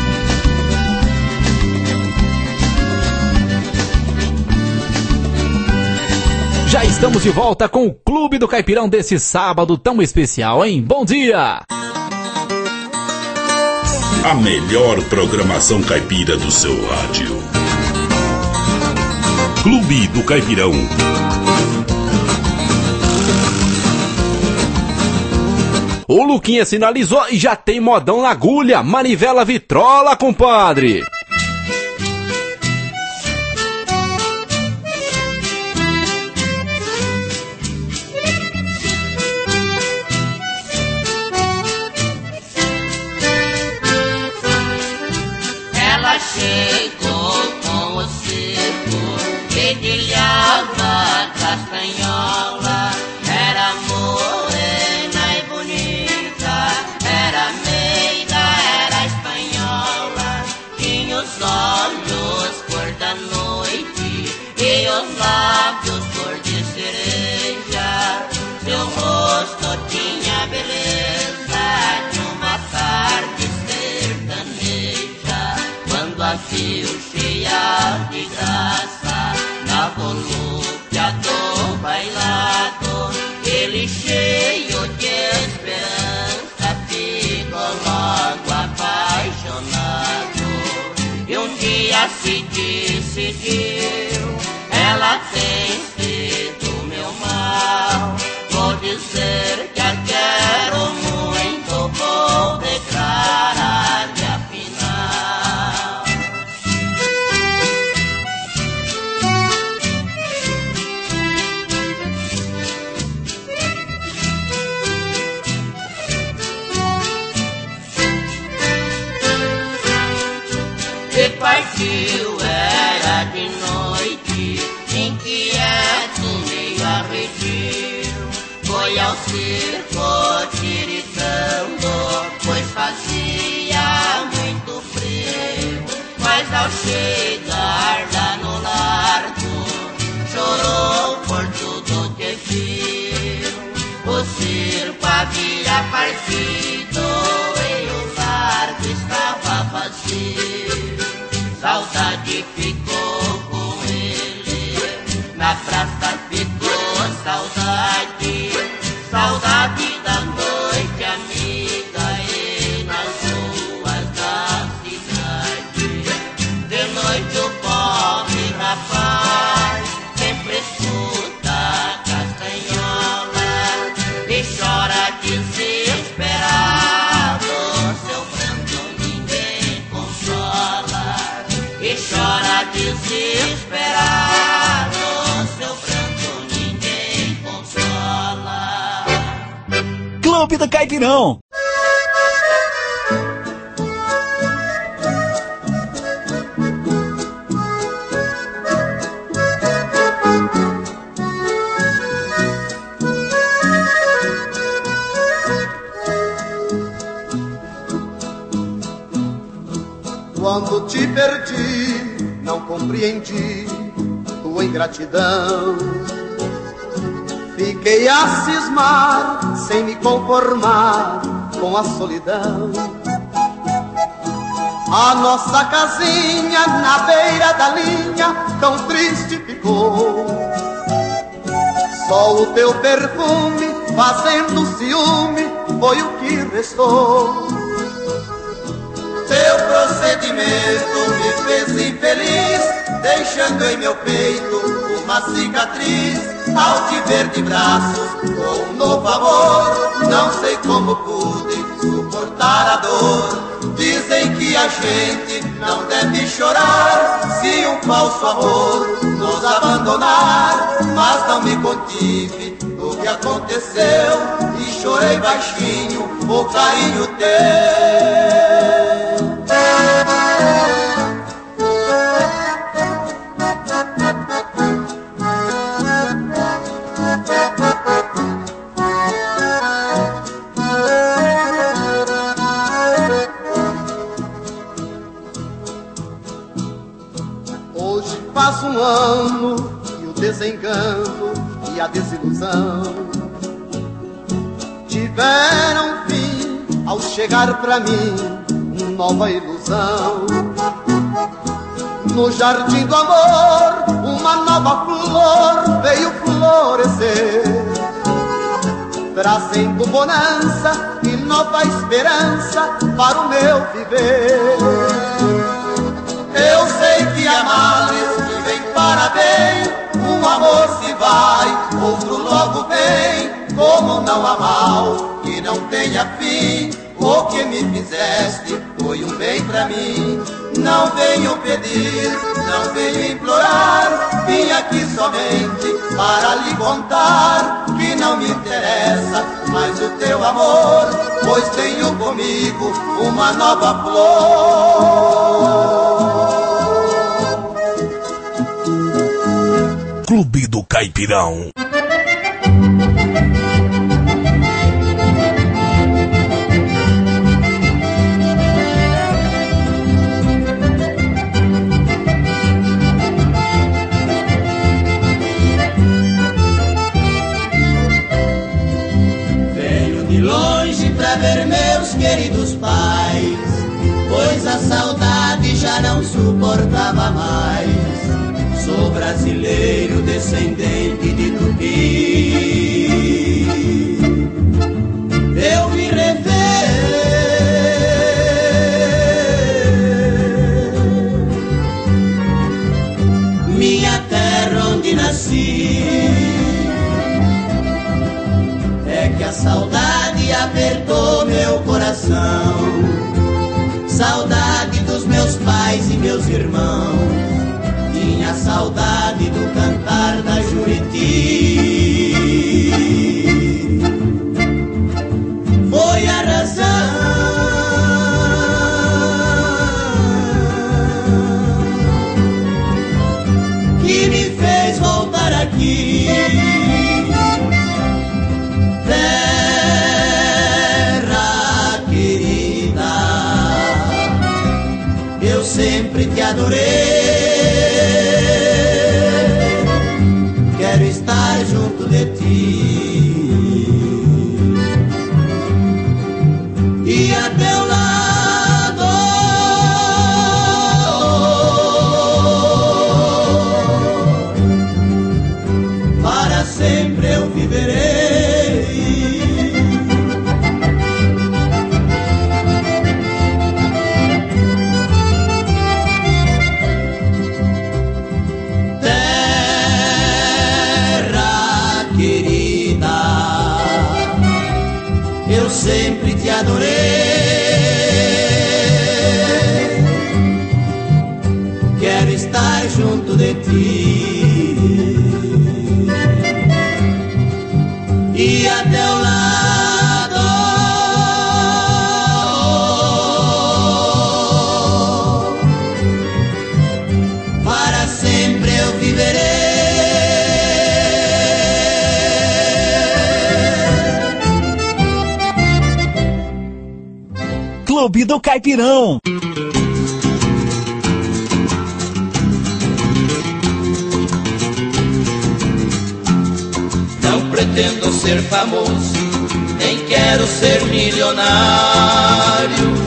Já estamos de volta com o Clube do Caipirão desse sábado tão especial, hein? Bom dia! A melhor programação caipira do seu rádio. Clube do Caipirão. O Luquinha sinalizou e já tem modão na agulha. Manivela vitrola, compadre. Ela chegou com o circo, dedilhava castanhola, era morena e bonita, era meiga, era espanhola, tinha os olhos cor da noite e os lábios cor de cereja, seu rosto tinha beleza de uma tarde sertaneja, quando a viu cheia de graça na volúpia do bailado, ele cheio de esperança ficou logo apaixonado. E um dia se decidiu, ela tem sido meu mal, vou dizer que a quero muito, vou declarar-lhe afinal. E partiu, era de noite, inquieto, meio arredio, foi ao circo tiritando, pois fazia muito frio, mas ao chegar lá no largo, chorou por tudo que viu. O circo havia partido e o largo estava vazio. Saudade ficou com ele, na praça ficou saudade, saudade da noite amiga e nas ruas da cidade. De noite o pobre rapaz sempre escuta castanhola e chora desesperado, seu pranto ninguém consola. E chora desesperado, seu pranto ninguém consola. Clube do Caipirão. Quando te perdi, não compreendi tua ingratidão. Fiquei a cismar, sem me conformar com a solidão. A nossa casinha na beira da linha tão triste ficou. Só o teu perfume fazendo ciúme foi o que restou. Teu procedimento me fez infeliz, deixando em meu peito uma cicatriz. Ao te ver de braços com um novo amor, não sei como pude suportar a dor. Dizem que a gente não deve chorar se um falso amor nos abandonar, mas não me contive do que aconteceu e chorei baixinho o carinho teu. Faz um ano e o desengano e a desilusão tiveram fim ao chegar pra mim nova ilusão. No jardim do amor uma nova flor veio florescer, trazendo bonança e nova esperança para o meu viver. Eu sei que há males que vem para bem, um amor se vai, outro logo vem. Como não há mal que não tenha fim, o que me fizeste foi um bem pra mim. Não venho pedir, não venho implorar, vim aqui somente para lhe contar que não me interessa mais o teu amor, pois tenho comigo uma nova flor. Clube do Caipirão. Venho de longe pra ver meus queridos pais, pois a saudade já não suportava mais. Sou brasileiro, descendente de Tupi. Eu vim rever minha terra onde nasci. É que a saudade apertou meu coração, saudade dos meus pais e meus irmãos. Tinha saudade do cantar da Juriti. Foi a razão que me fez voltar aqui. Terra querida, eu sempre te adorei. Quero estar junto de ti e a teu lado para sempre eu viverei. Sempre te adorei. Quero estar junto de ti e a teu lado para sempre eu viverei. Clube do Caipirão. pretendo ser famoso, nem quero ser milionário.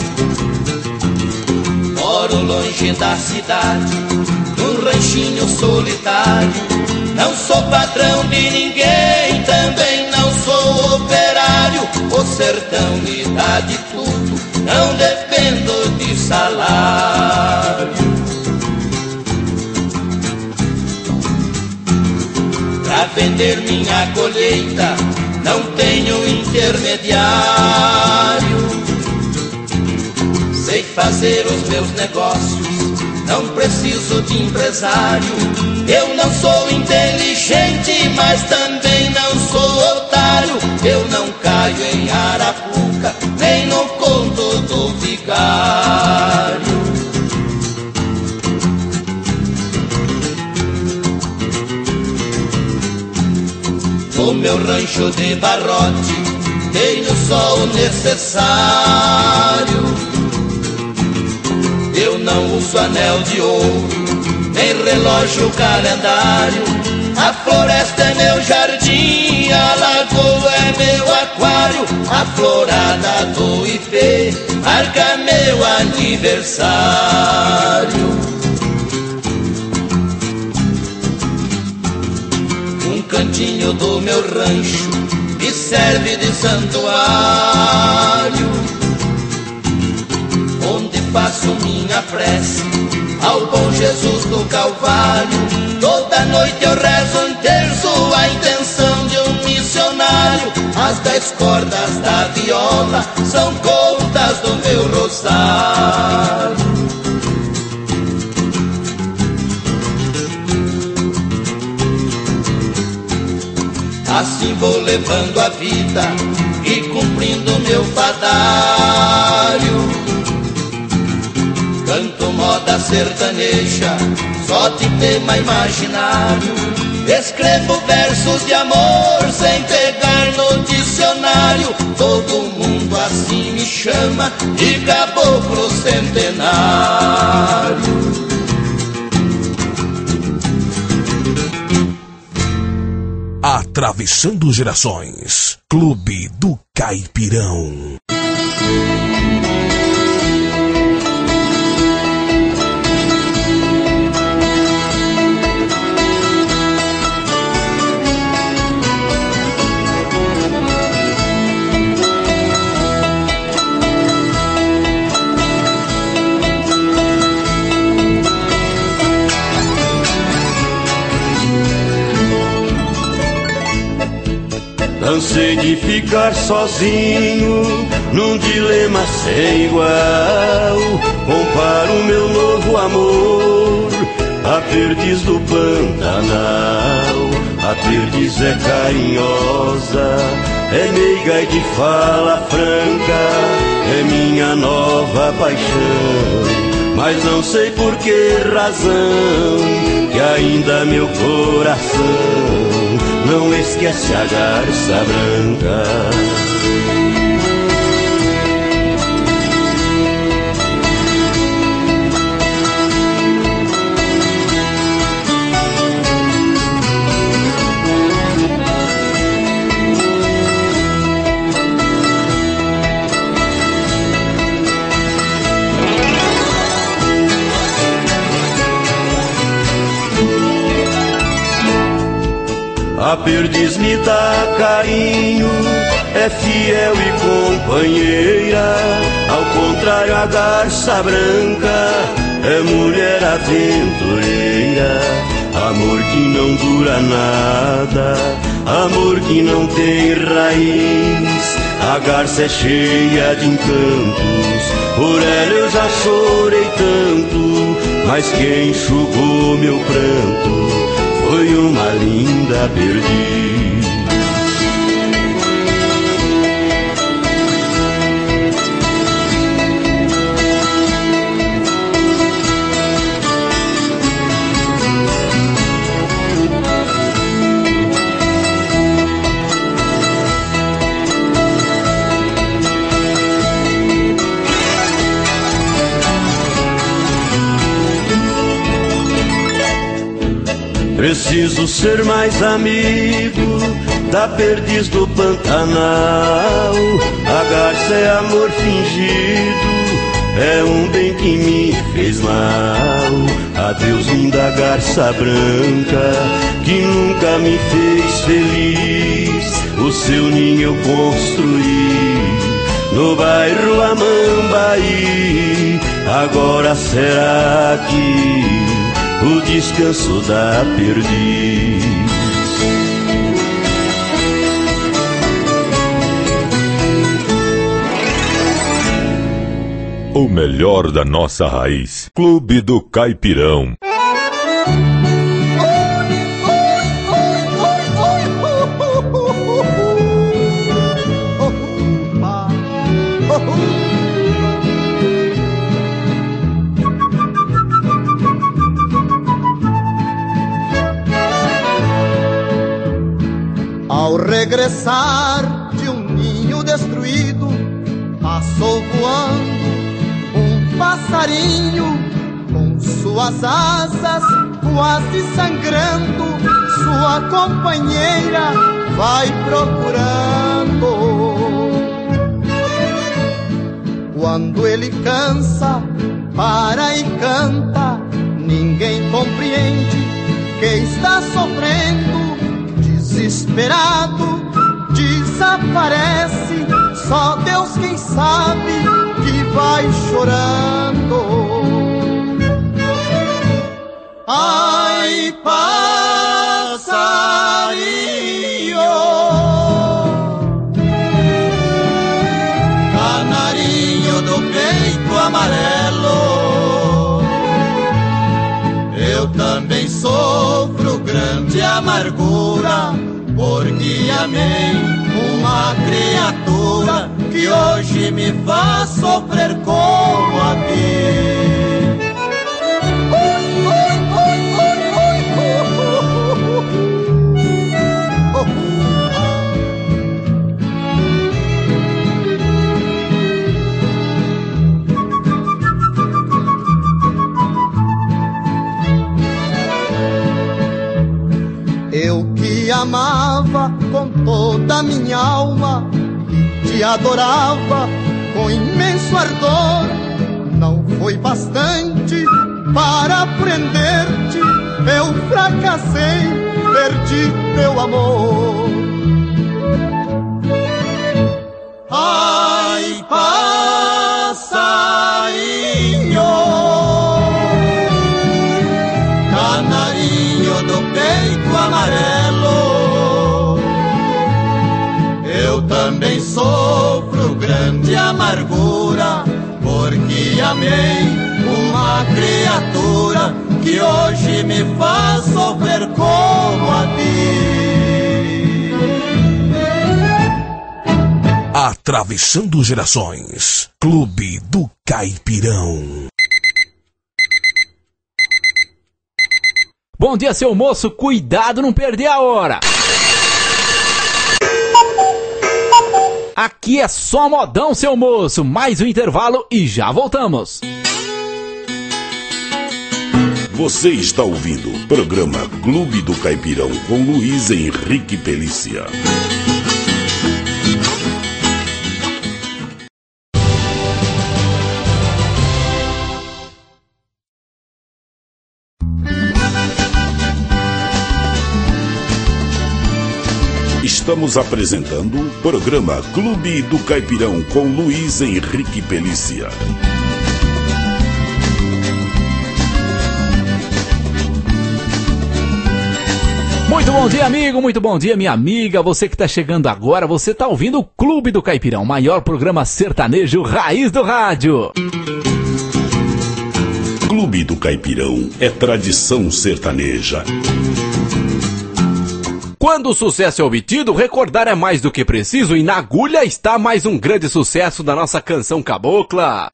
Moro longe da cidade, num ranchinho solitário. Não sou patrão de ninguém, também não sou operário. O sertão me dá de tudo, não dependo de salário. Pra vender minha colheita não tenho intermediário. Sei fazer os meus negócios, não preciso de empresário. Eu não sou inteligente, mas também não sou otário. Eu não caio em arapuca, nem no conto do vigário. No meu rancho de barrote tenho só o necessário. Eu não uso anel de ouro, nem relógio calendário. A floresta é meu jardim, a lagoa é meu aquário. A florada do Ipê marca meu aniversário. Um cantinho do meu rancho me serve de santuário, onde faço minha prece ao bom Jesus do Calvário. Toda noite eu rezo um terço, a intenção de um missionário. As dez cordas da viola são contas do meu rosário. Assim vou levando a vida e cumprindo meu fadário. Canto moda sertaneja, só de tema imaginário. Escrevo versos de amor sem pegar no dicionário. Todo mundo assim me chama de caboclo centenário. Atravessando gerações, Clube do Caipirão. Cansei de ficar sozinho num dilema sem igual. Comparo meu novo amor à perdiz do Pantanal. A perdiz é carinhosa, é meiga e de fala franca, é minha nova paixão. Mas não sei por que razão que ainda meu coração não esquece a garça branca. A perdiz me dá carinho, é fiel e companheira. Ao contrário, a garça branca é mulher aventureira. Amor que não dura nada, amor que não tem raiz. A garça é cheia de encantos, por ela eu já chorei tanto. Mas quem enxugou meu pranto foi uma linda perdiz. Preciso ser mais amigo da perdiz do Pantanal. A garça é amor fingido, é um bem que me fez mal. Adeus, linda garça branca, que nunca me fez feliz. O seu ninho eu construí no bairro Amambaí. Agora será que o descanso da perdiz? O melhor da nossa raiz. Clube do Caipirão. Ao regressar de um ninho destruído, passou voando um passarinho com suas asas quase sangrando. Sua companheira vai procurando. Quando ele cansa, para e canta, ninguém compreende que está sofrendo. Desesperado, desaparece, só Deus quem sabe que vai chorando. Ai, passarinho, canarinho do peito amarelo, eu também sofro grande amargura, porque amei uma criatura que hoje me faz sofrer como a ti. Eu que amava com toda a minha alma, te adorava com imenso ardor, não foi bastante para prender-te, eu fracassei, perdi teu amor. Ai, passarinho, canarinho do peito amarelo, eu também sofro grande amargura, porque amei uma criatura que hoje me faz sofrer como a ti. Atravessando gerações, Clube do Caipirão. Bom dia, seu moço, cuidado não perder a hora. Aqui é só modão, seu moço. Mais um intervalo e já voltamos. Você está ouvindo o programa Clube do Caipirão com Luiz Henrique Pelícia. Estamos apresentando o programa Clube do Caipirão com Luiz Henrique Pelícia. Muito bom dia, amigo, muito bom dia, minha amiga. Você que está chegando agora, você está ouvindo o Clube do Caipirão, maior programa sertanejo raiz do rádio. Clube do Caipirão é tradição sertaneja. Quando o sucesso é obtido, recordar é mais do que preciso, e na agulha está mais um grande sucesso da nossa canção cabocla.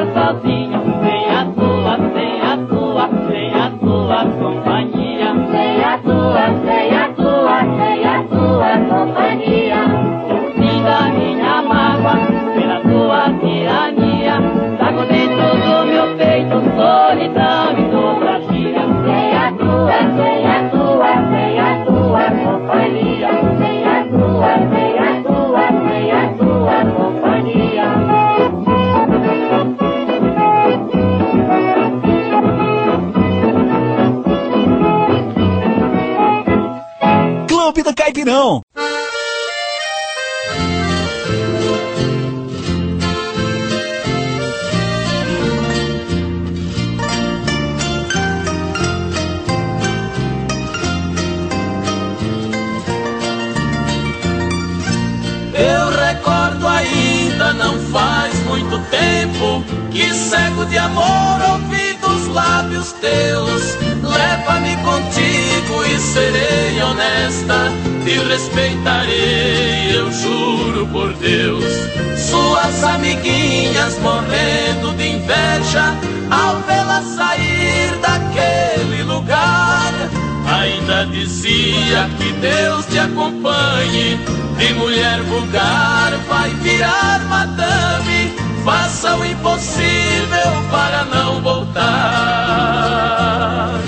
sozinho, sem a tua, sem a tua, sem a tua companhia. Sem a tua, sem a tua, sem a tua companhia. Sinta minha mágoa pela tua tirania. Trago dentro do meu peito solidão e nostalgia. Sem a tua, sem a tua, sem a tua companhia. Sem a tua, sem a tua, sem a tua companhia. Clube do Caipirão. Eu recordo ainda, não faz muito tempo, que cego de amor ouvi dos lábios teus. Leva-me contigo e serei honesta, te respeitarei, eu juro por Deus. Suas amiguinhas morrendo de inveja ao vê-la sair daquele lugar, ainda dizia que Deus te acompanhe. De mulher vulgar vai virar madame, faça o impossível para não voltar.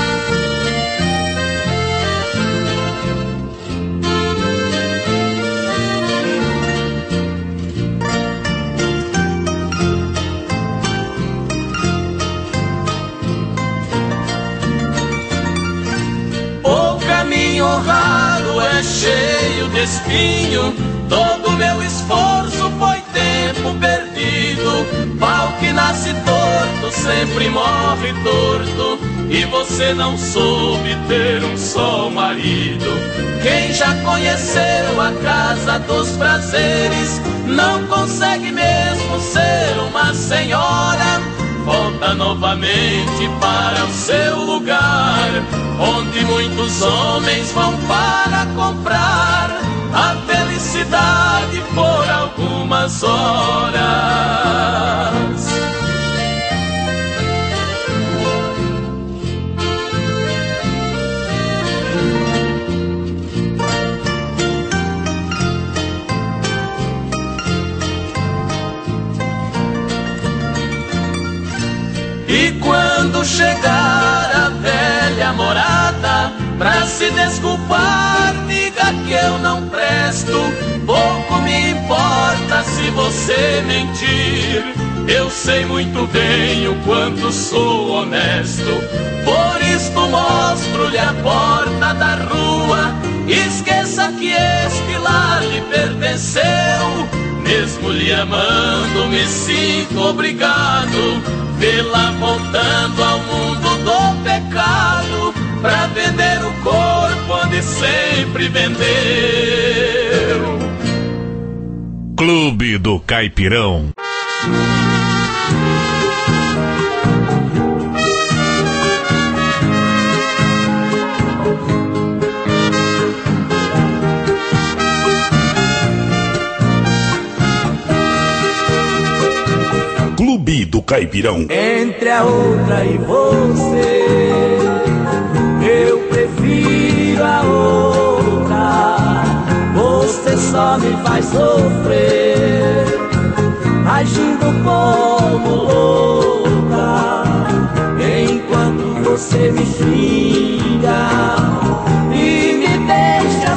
O caminho raro é cheio de espinho, todo meu esforço foi tempo perdido. Pau que nasce torto sempre morre torto, e você não soube ter um só marido. Quem já conheceu a casa dos prazeres não consegue mesmo ser uma senhora. Volta novamente para o seu lugar, onde muitos homens vão para comprar a felicidade por algumas horas. E quando chegar a velha morada, pra se desculpar, diga que eu não presto. Pouco me importa se você mentir, eu sei muito bem o quanto sou honesto. Por isto mostro-lhe a porta da rua, esqueça que este lar lhe pertenceu. Mesmo lhe amando, me sinto obrigado vê-la voltando ao mundo do pecado, pra vender o corpo onde sempre vendeu. Clube do Caipirão. Clube do Caipirão. Entre a outra e você, eu prefiro a outra. Você só me faz sofrer, agindo como louca, enquanto você me xinga e me deixa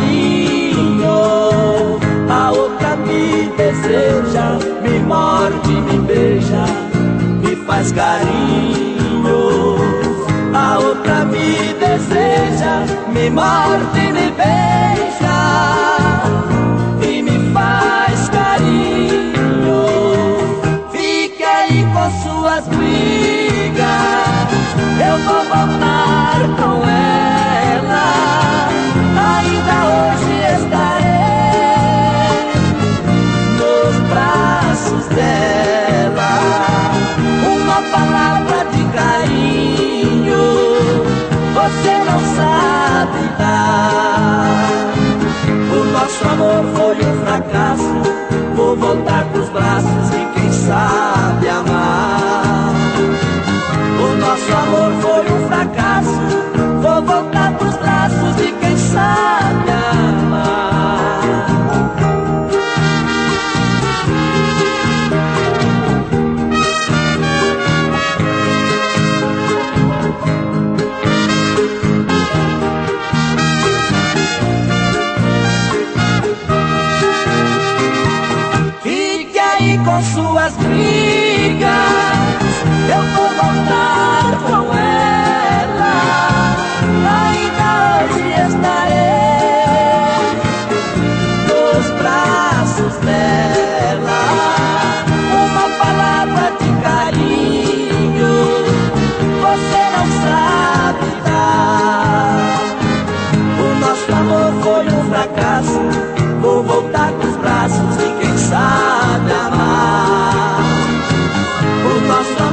sozinho. A outra me deseja, me morde, me beija, me faz carinho. A outra me deseja, me morde, me beija e me faz carinho. Fique aí com suas brigas, eu vou voltar com ela. Ainda hoje estarei nos braços dela. Uma palavra de carinho você não sabe dar. O nosso amor foi um fracasso, vou voltar pros braços de quem sabe amar.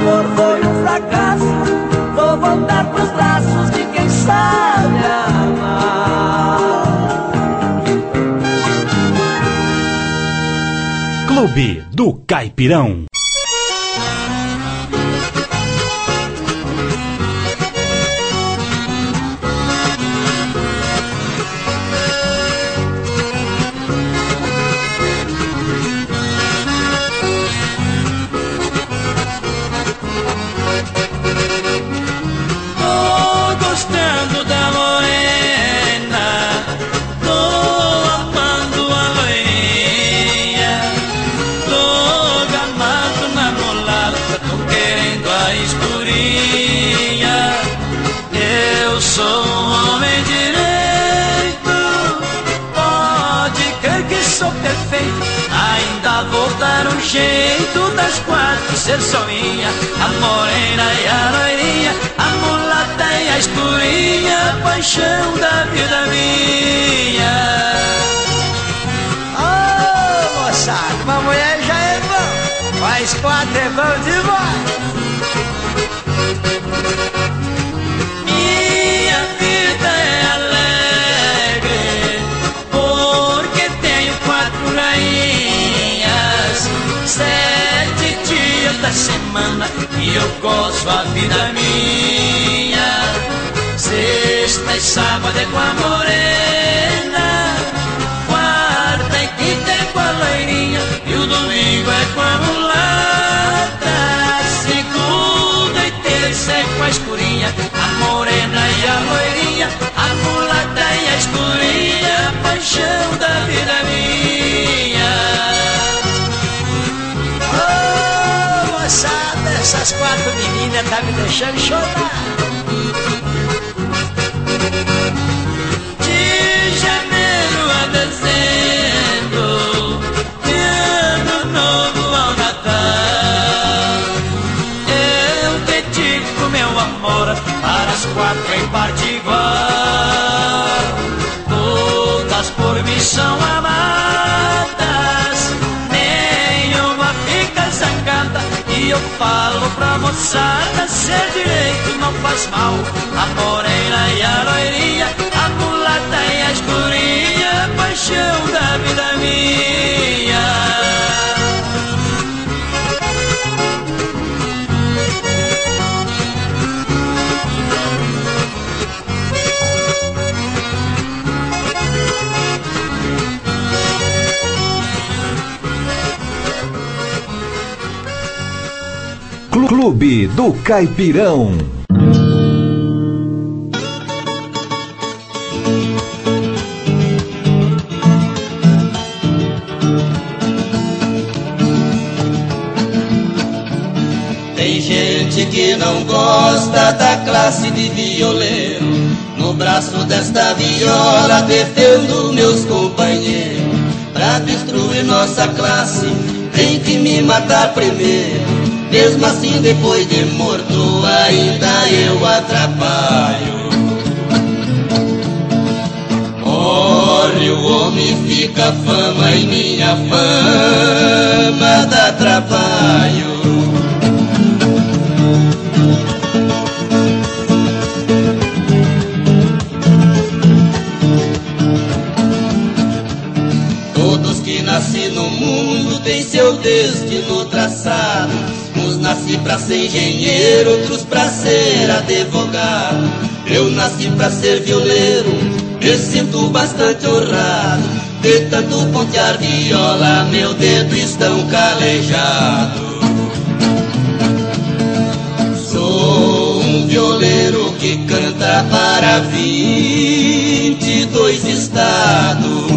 amor foi um fracasso, vou voltar pros braços de quem sabe amar. Clube do Caipirão. Um jeito das quatro ser só minha, a morena e a loirinha, a mulata e a escurinha, a paixão da vida minha. Ô oh, moçada, uma mulher já é bom, mas quatro é bom demais. Minha vida é alegre, porque tenho quatro rainhas, sete dias da semana e eu gozo a vida minha. Sexta e sábado é com a morena, quarta e quinta é com a loirinha e o domingo é com a mulata. Segunda e terça é com a escurinha, a morena e a loirinha, a mulata e a escurinha, a paixão da vida minha. Essas quatro meninas tá me deixando chorar. De janeiro a dezembro, de ano novo ao Natal, eu dedico meu amor para as quatro em parte igual. Todas por mim são amadas, nenhuma fica zangada. E eu falo pra moçada, ser direito não faz mal. A morena e a loirinha, a mulata e a escurinha, a paixão da vida minha. Clube do Caipirão. Tem gente que não gosta da classe de violeiro. No braço desta viola defendo meus companheiros. Pra destruir nossa classe tem que me matar primeiro. Mesmo assim, depois de morto, ainda eu atrapalho. Morre o homem, fica fama e minha fama dá trabalho. Todos que nascem no mundo têm seu destino traçado. Uns nasci pra ser engenheiro, outros pra ser advogado. Eu nasci pra ser violeiro, me sinto bastante honrado. De tanto pontear viola, meu dedo estão calejado. Sou um violeiro que canta para vinte e dois estados.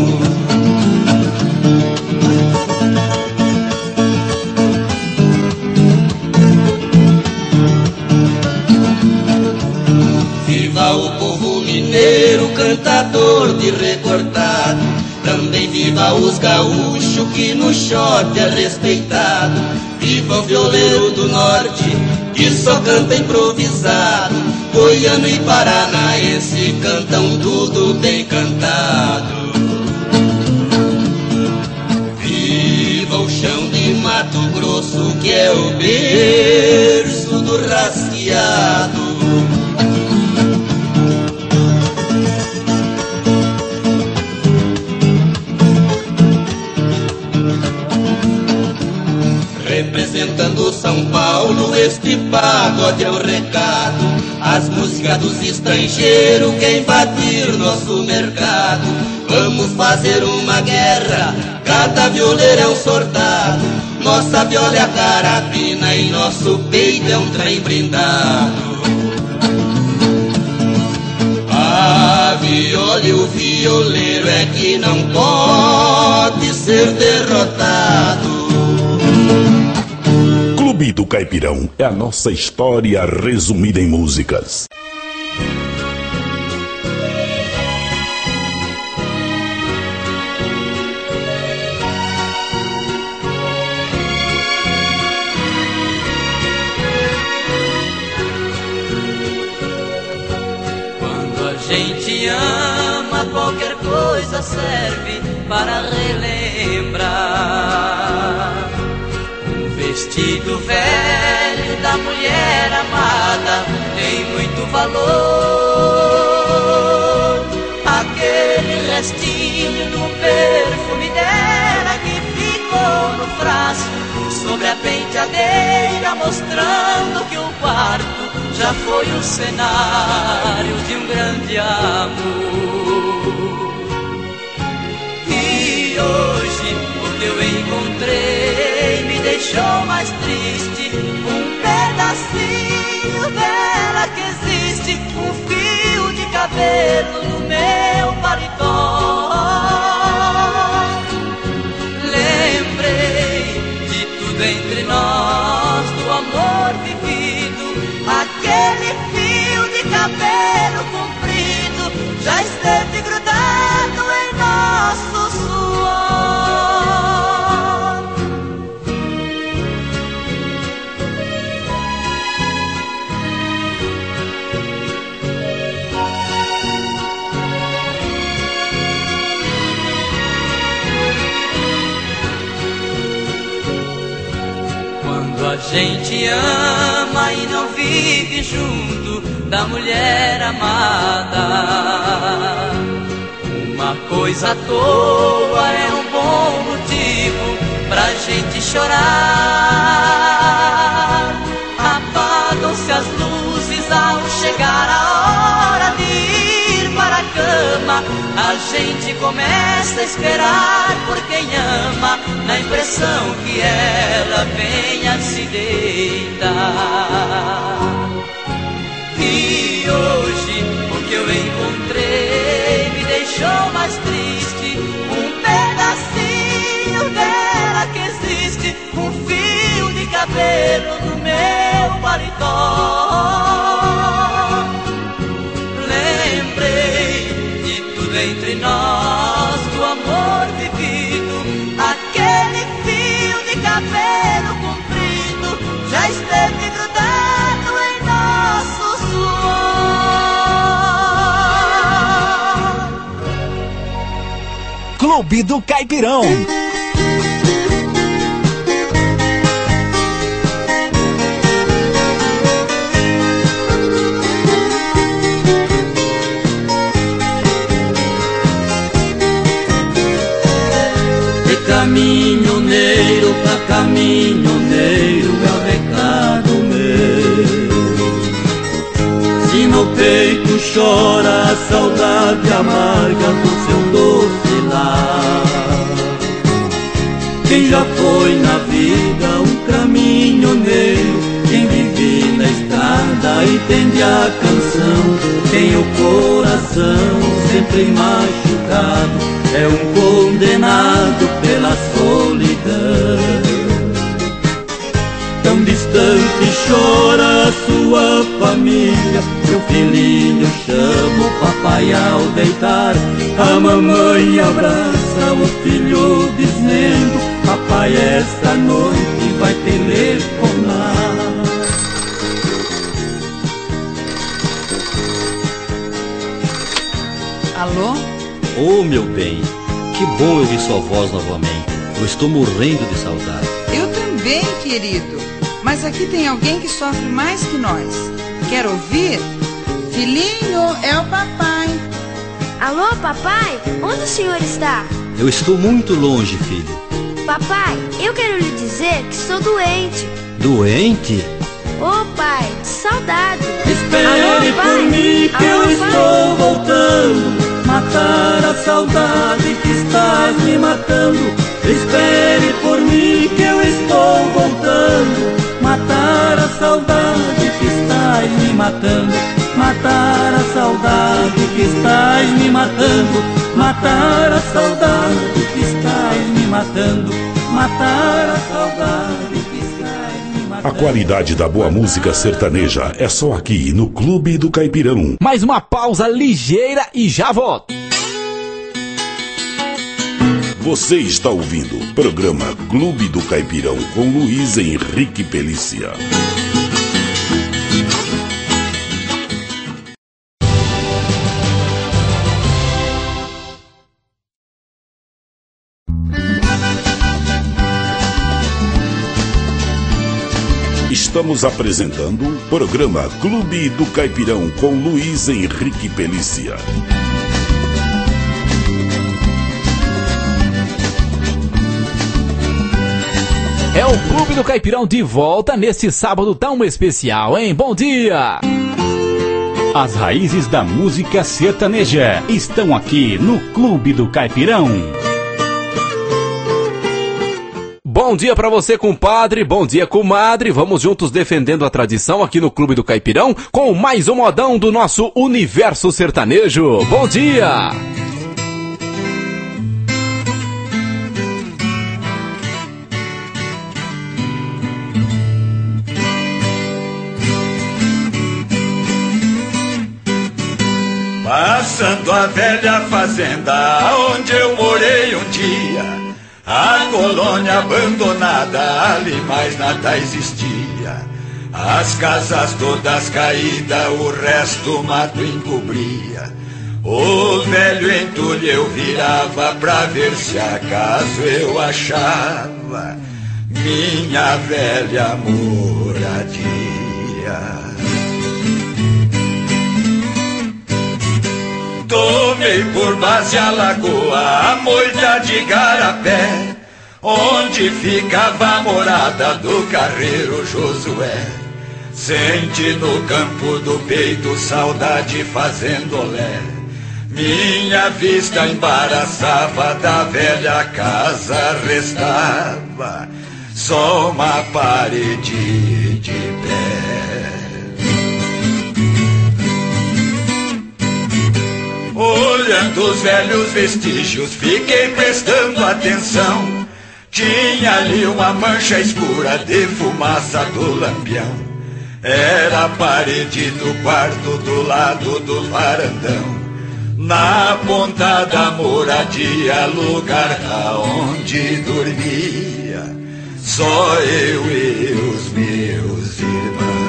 Viva o povo mineiro, cantador de recortado. Também viva os gaúchos que no shot é respeitado. Viva o violeiro do norte que só canta improvisado. Goiano e paranaense cantam tudo bem cantado. Viva o chão de Mato Grosso que é o berço criado. Representando São Paulo, este pagode é o recado. As músicas dos estrangeiros quer invadir nosso mercado. Vamos fazer uma guerra, cada violeiro é um soldado. Nossa viola é a carabina e nosso peito é um trem blindado. A viola e o violeiro é que não pode ser derrotado. Clube do Caipirão é a nossa história resumida em músicas. Quando a gente ama, qualquer coisa serve para relembrar. Vestido velho da mulher amada tem muito valor. Aquele restinho do perfume dela que ficou no frasco sobre a penteadeira, mostrando que o quarto já foi o cenário de um grande amor. E hoje o que eu encontrei me deixou mais triste. Um pedacinho dela que existe, um fio de cabelo no meu paletó. Lembrei de tudo entre nós, do amor vivido. Aquele fio de cabelo comprido já esteve grudado em nosso suor. Quando a gente ama e não vive junto da mulher amada, uma coisa à toa é um bom motivo pra gente chorar. Apagam-se as luzes ao chegar a hora de ir para a cama. A gente começa a esperar por quem ama, na impressão que ela venha se deitar. E hoje o que eu encontrei me deixou mais triste. Um pedacinho dela que existe, um fio de cabelo no meu paletó. Lembrei de tudo entre nós, do amor vivido. Aquele fio de cabelo comprido já esteve grudado em nosso suor. Clube do Caipirão. De caminhoneiro pra caminhoneiro é o recado meu. Se no peito chora a saudade amarga do seu doce lar. Quem já foi na vida um caminhoneiro, quem vive na estrada entende a canção. Tem o coração sempre machucado, é um condenado pela solidão. Tão distante chora a sua família, seu filhinho chama o papai ao deitar. A mamãe abraça o filho dizendo: papai, esta noite vai telefonar. Alô? Ô, meu bem, que bom ouvir sua voz novamente. Eu estou morrendo de saudade. Eu também, querido. mas aqui tem alguém que sofre mais que nós. Quer ouvir? Filhinho, é o papai. Alô, papai? Onde o senhor está? Eu estou muito longe, filho. Papai, eu quero lhe dizer que sou doente. Doente? Ô oh, pai, saudade. Espere Alô, por pai? mim que Alô, eu pai? estou voltando. Matar a saudade que estás me matando. Espere por mim que eu estou voltando. Matar a saudade que estás me matando. Matar a saudade que estás me matando. Matar a saudade que estás me matando. Matar a saudade que estás me matando. A qualidade da boa música sertaneja é só aqui no Clube do Caipirão. Mais uma pausa ligeira e já volto. Você está ouvindo o programa Clube do Caipirão com Luiz Henrique Pelícia. Estamos apresentando o programa Clube do Caipirão com Luiz Henrique Pelícia. É o Clube do Caipirão de volta neste sábado tão especial, hein? Bom dia! As raízes da música sertaneja estão aqui no Clube do Caipirão. Bom dia pra você, compadre. Bom dia, comadre. Vamos juntos defendendo a tradição aqui no Clube do Caipirão com mais um modão do nosso universo sertanejo. Bom dia! Passando a velha fazenda onde eu morei um dia, a colônia abandonada, ali mais nada existia. As casas todas caídas, o resto mato encobria. O velho entulho eu virava pra ver se acaso eu achava minha velha moradia. Tomei por base a lagoa, a moita de Garapé, onde ficava a morada do carreiro Josué. Sente no campo do peito saudade fazendo olé. Minha vista embaraçava, da velha casa restava só uma parede de pé. Olhando os velhos vestígios, fiquei prestando atenção. Tinha ali uma mancha escura de fumaça do lampião. Era a parede do quarto do lado do varandão. Na ponta da moradia, lugar aonde dormia só eu e os meus irmãos.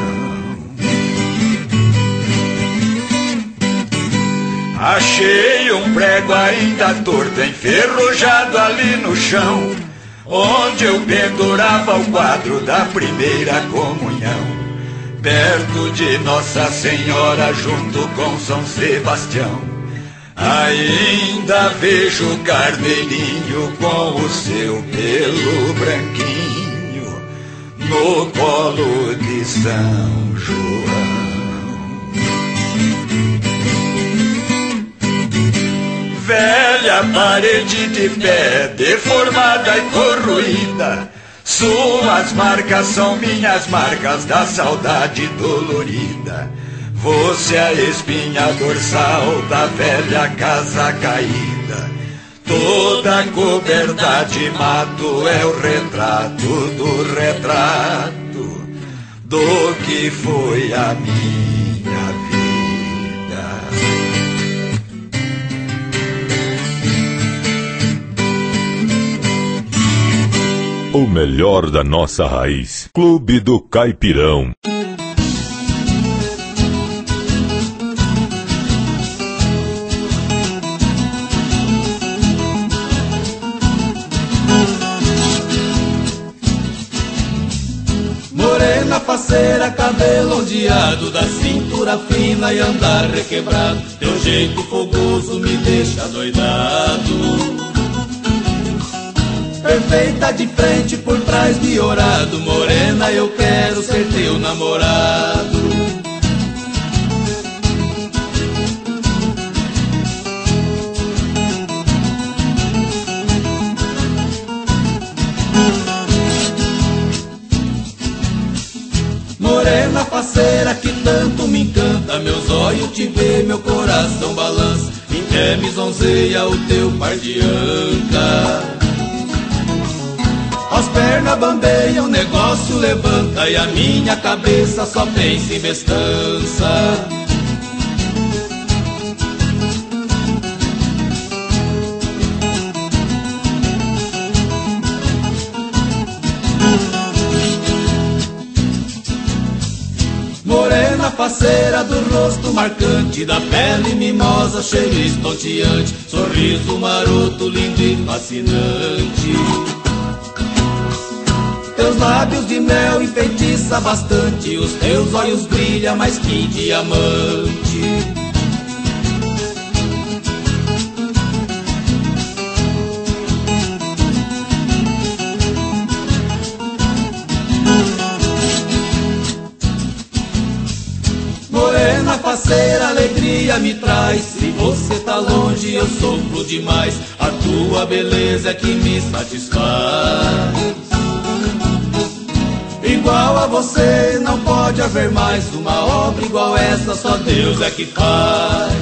Achei um prego ainda torto, enferrujado ali no chão, onde eu pendurava o quadro da primeira comunhão, perto de Nossa Senhora, junto com São Sebastião. Ainda vejo o carneirinho com o seu pelo branquinho no colo de São João. Velha parede de pé, deformada e corroída, suas marcas são minhas marcas da saudade dolorida. Você é a espinha dorsal da velha casa caída, toda coberta de mato é o retrato do retrato do que foi a minha vida. O melhor da nossa raiz. Clube do Caipirão. Morei faceira, cabelo ondeado, da cintura fina e andar requebrado. Teu jeito fogoso me deixa doidado. Perfeita de frente, por trás piorado. Morena, eu quero ser teu namorado. Morena faceira que tanto me encanta, meus olhos te vê, meu coração balança. Em que me zonzeia o teu par de anca. As pernas bambeiam, o negócio levanta e a minha cabeça só pensa em bestança. Morena faceira do rosto marcante, da pele mimosa, cheiro estonteante, sorriso maroto, lindo e fascinante. Teus lábios de mel enfeitiça bastante, os teus olhos brilham mais que diamante. Morena faceira, alegria me traz. Se você tá longe eu sofro demais. A tua beleza é que me satisfaz. Igual a você não pode haver mais. Uma obra igual essa só Deus é que faz.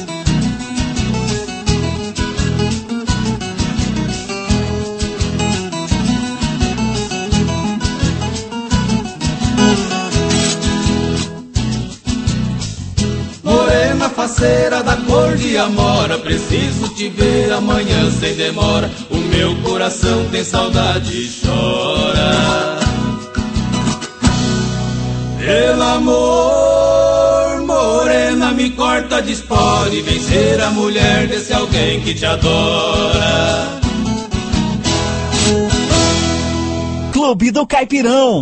Morena faceira da cor de amora, preciso te ver amanhã sem demora. O meu coração tem saudade e chora. Pelo amor, morena, me corta de espora e vem ser a mulher desse alguém que te adora. Clube do Caipirão.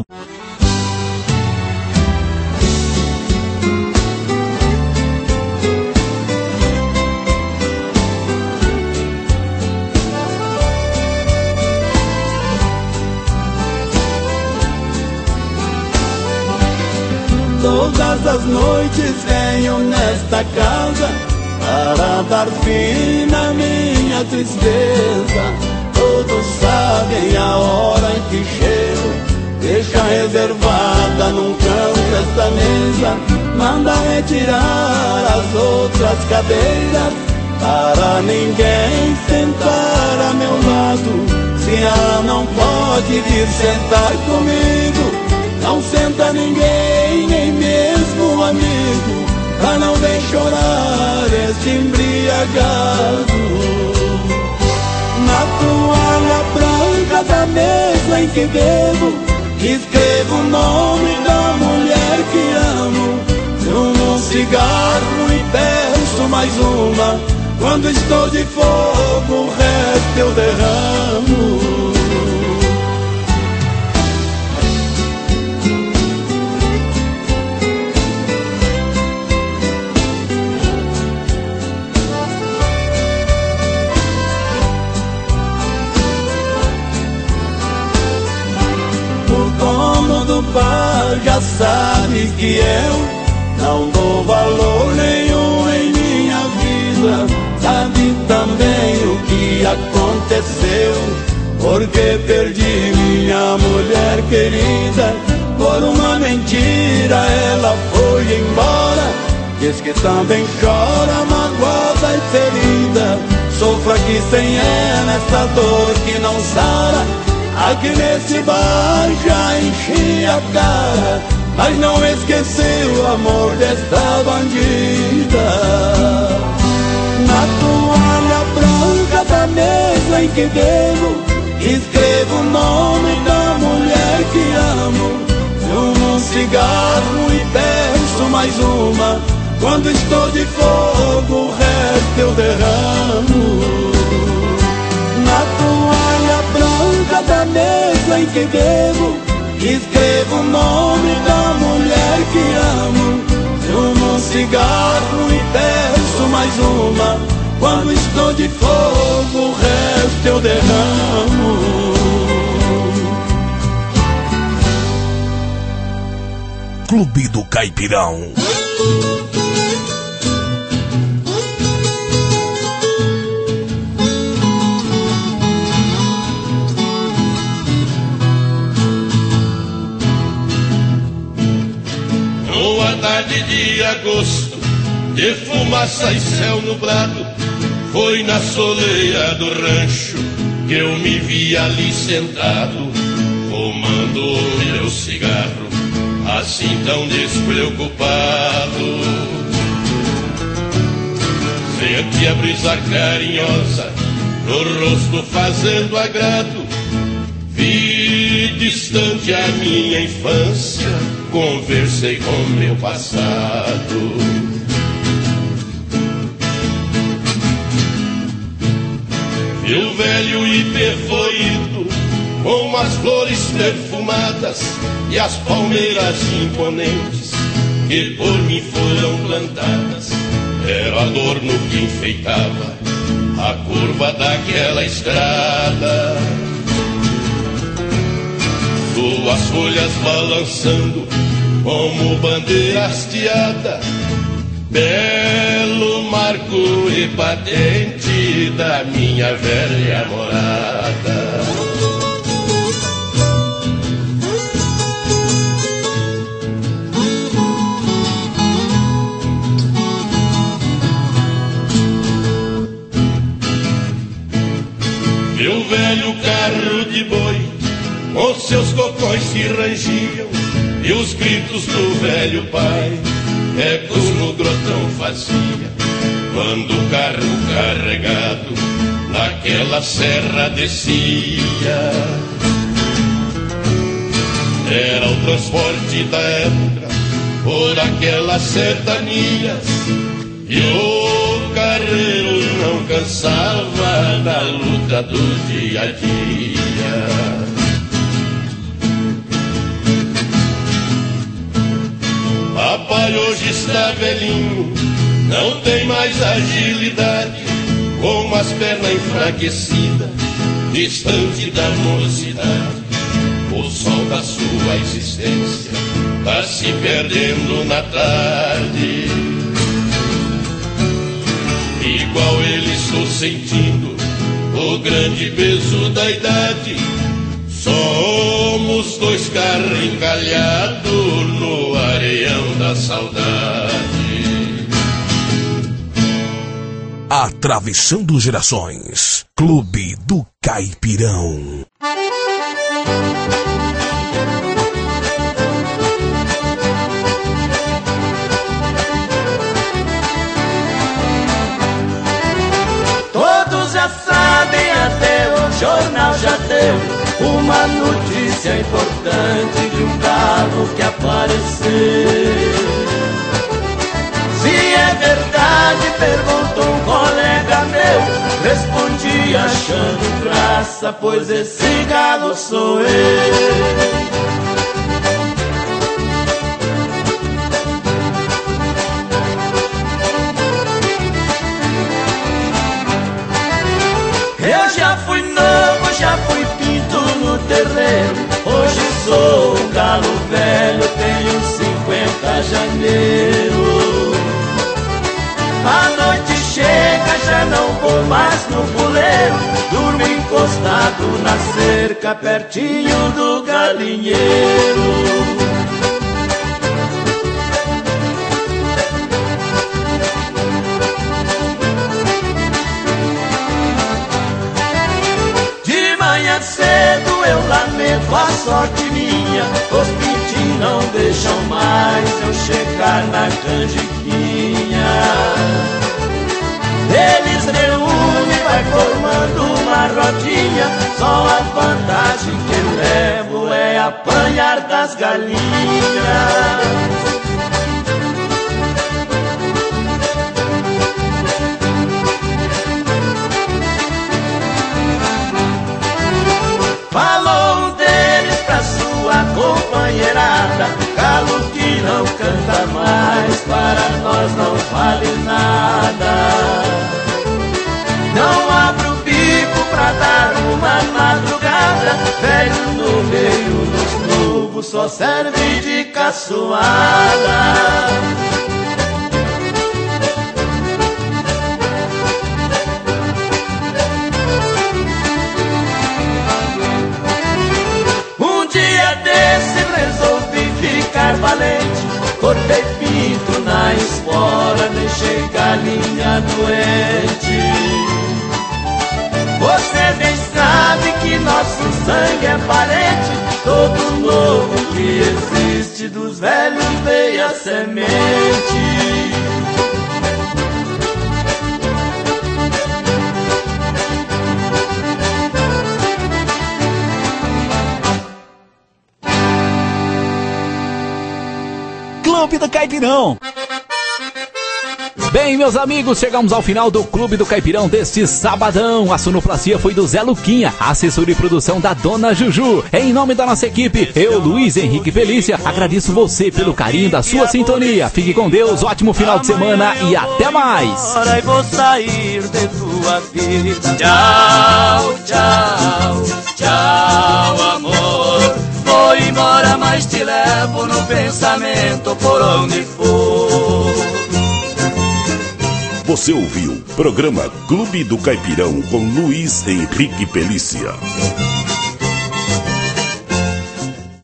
Todas as noites venho nesta casa para dar fim na minha tristeza. Todos sabem a hora em que chego, deixa reservada num canto esta mesa. Manda retirar as outras cadeiras para ninguém sentar a meu lado. Se ela não pode vir sentar comigo, não senta ninguém, nem mesmo um amigo, pra não ver chorar este embriagado. Na toalha branca da mesa em que bebo, escrevo o nome da mulher que amo. Fumo um cigarro e peço mais uma. Quando estou de fogo, o resto eu derramo. O bar já sabe que eu não dou valor nenhum em minha vida. Sabe também o que aconteceu, porque perdi minha mulher querida. Por uma mentira ela foi embora. Diz que também chora, magoada e ferida. Sofro aqui sem ela essa dor que não sara. Aqui nesse bar já enchi a cara, mas não esqueci o amor desta bandida. Na toalha branca da mesa em que bebo, escrevo o nome da mulher que amo. Fumo um cigarro e peço mais uma. Quando estou de fogo, o resto eu derramo. Na toalha branca da mesa em que bebo, escrevo o nome da mulher que amo, fumo um cigarro e peço mais uma. Quando estou de fogo, o resto eu derramo. Clube do Caipirão. Numa tarde de agosto, de fumaça e céu nublado, foi na soleira do rancho que eu me vi ali sentado, fumando o meu cigarro, assim tão despreocupado. Senti a brisa carinhosa no rosto fazendo agrado, vi distante a minha infância, conversei com meu passado. Vi o velho ipê florido, com as flores perfumadas e as palmeiras imponentes que por mim foram plantadas. Era adorno que enfeitava a curva daquela estrada. Suas folhas balançando como bandeira hasteada, belo marco e patente da minha velha morada. Meu velho carro de boi, com seus cocões se rangiam, e os gritos do velho pai ecos no grotão fazia, quando o carro carregado naquela serra descia. Era o transporte da época por aquelas sertanias, e o carreiro não cansava da luta do dia a dia. Papai hoje está velhinho, não tem mais agilidade, com as pernas enfraquecidas, distante da mocidade. O sol da sua existência tá se perdendo na tarde. Igual ele estou sentindo o grande peso da idade. Somos dois carros encalhados no areião da saudade. Atravessando gerações. Clube do Caipirão. Todos já sabem, até o jornal já deu uma notícia importante de um galo que apareceu. Se é verdade, perguntou um colega meu, respondi achando graça, pois esse galo sou eu. Eu já fui novo, já fui pinto no terreiro, hoje sou um galo velho, tenho cinquenta janeiro. A noite chega, já não vou mais no puleiro, durmo encostado na cerca, pertinho do galinheiro. Cedo eu lamento a sorte minha, os pintinhos não deixam mais eu chegar na canjiquinha. Eles reúnem, vai formando uma rodinha, só a vantagem que eu levo é apanhar das galinhas. Falou um deles pra sua só serve de caçoada. Um dia desse resolvi ficar valente, cortei pinto na espora, deixei galinha doente. Você bem sabe que nosso sangue é parente, todo novo que existe dos velhos veio a semente. Clube do Caipirão. Bem, meus amigos, chegamos ao final do Clube do Caipirão deste sabadão. A sonoplastia foi do Zé Luquinha, a assessoria e produção da Dona Juju. Em nome da nossa equipe, eu, Luiz Henrique Felícia, agradeço você pelo carinho da sua sintonia. Fique com Deus, ótimo final de semana e até mais. Agora eu vou sair de tua vida. Tchau, tchau, tchau, amor. Vou embora, mas te levo no pensamento por onde for. Você ouviu programa Clube do Caipirão com Luiz Henrique Pelícia.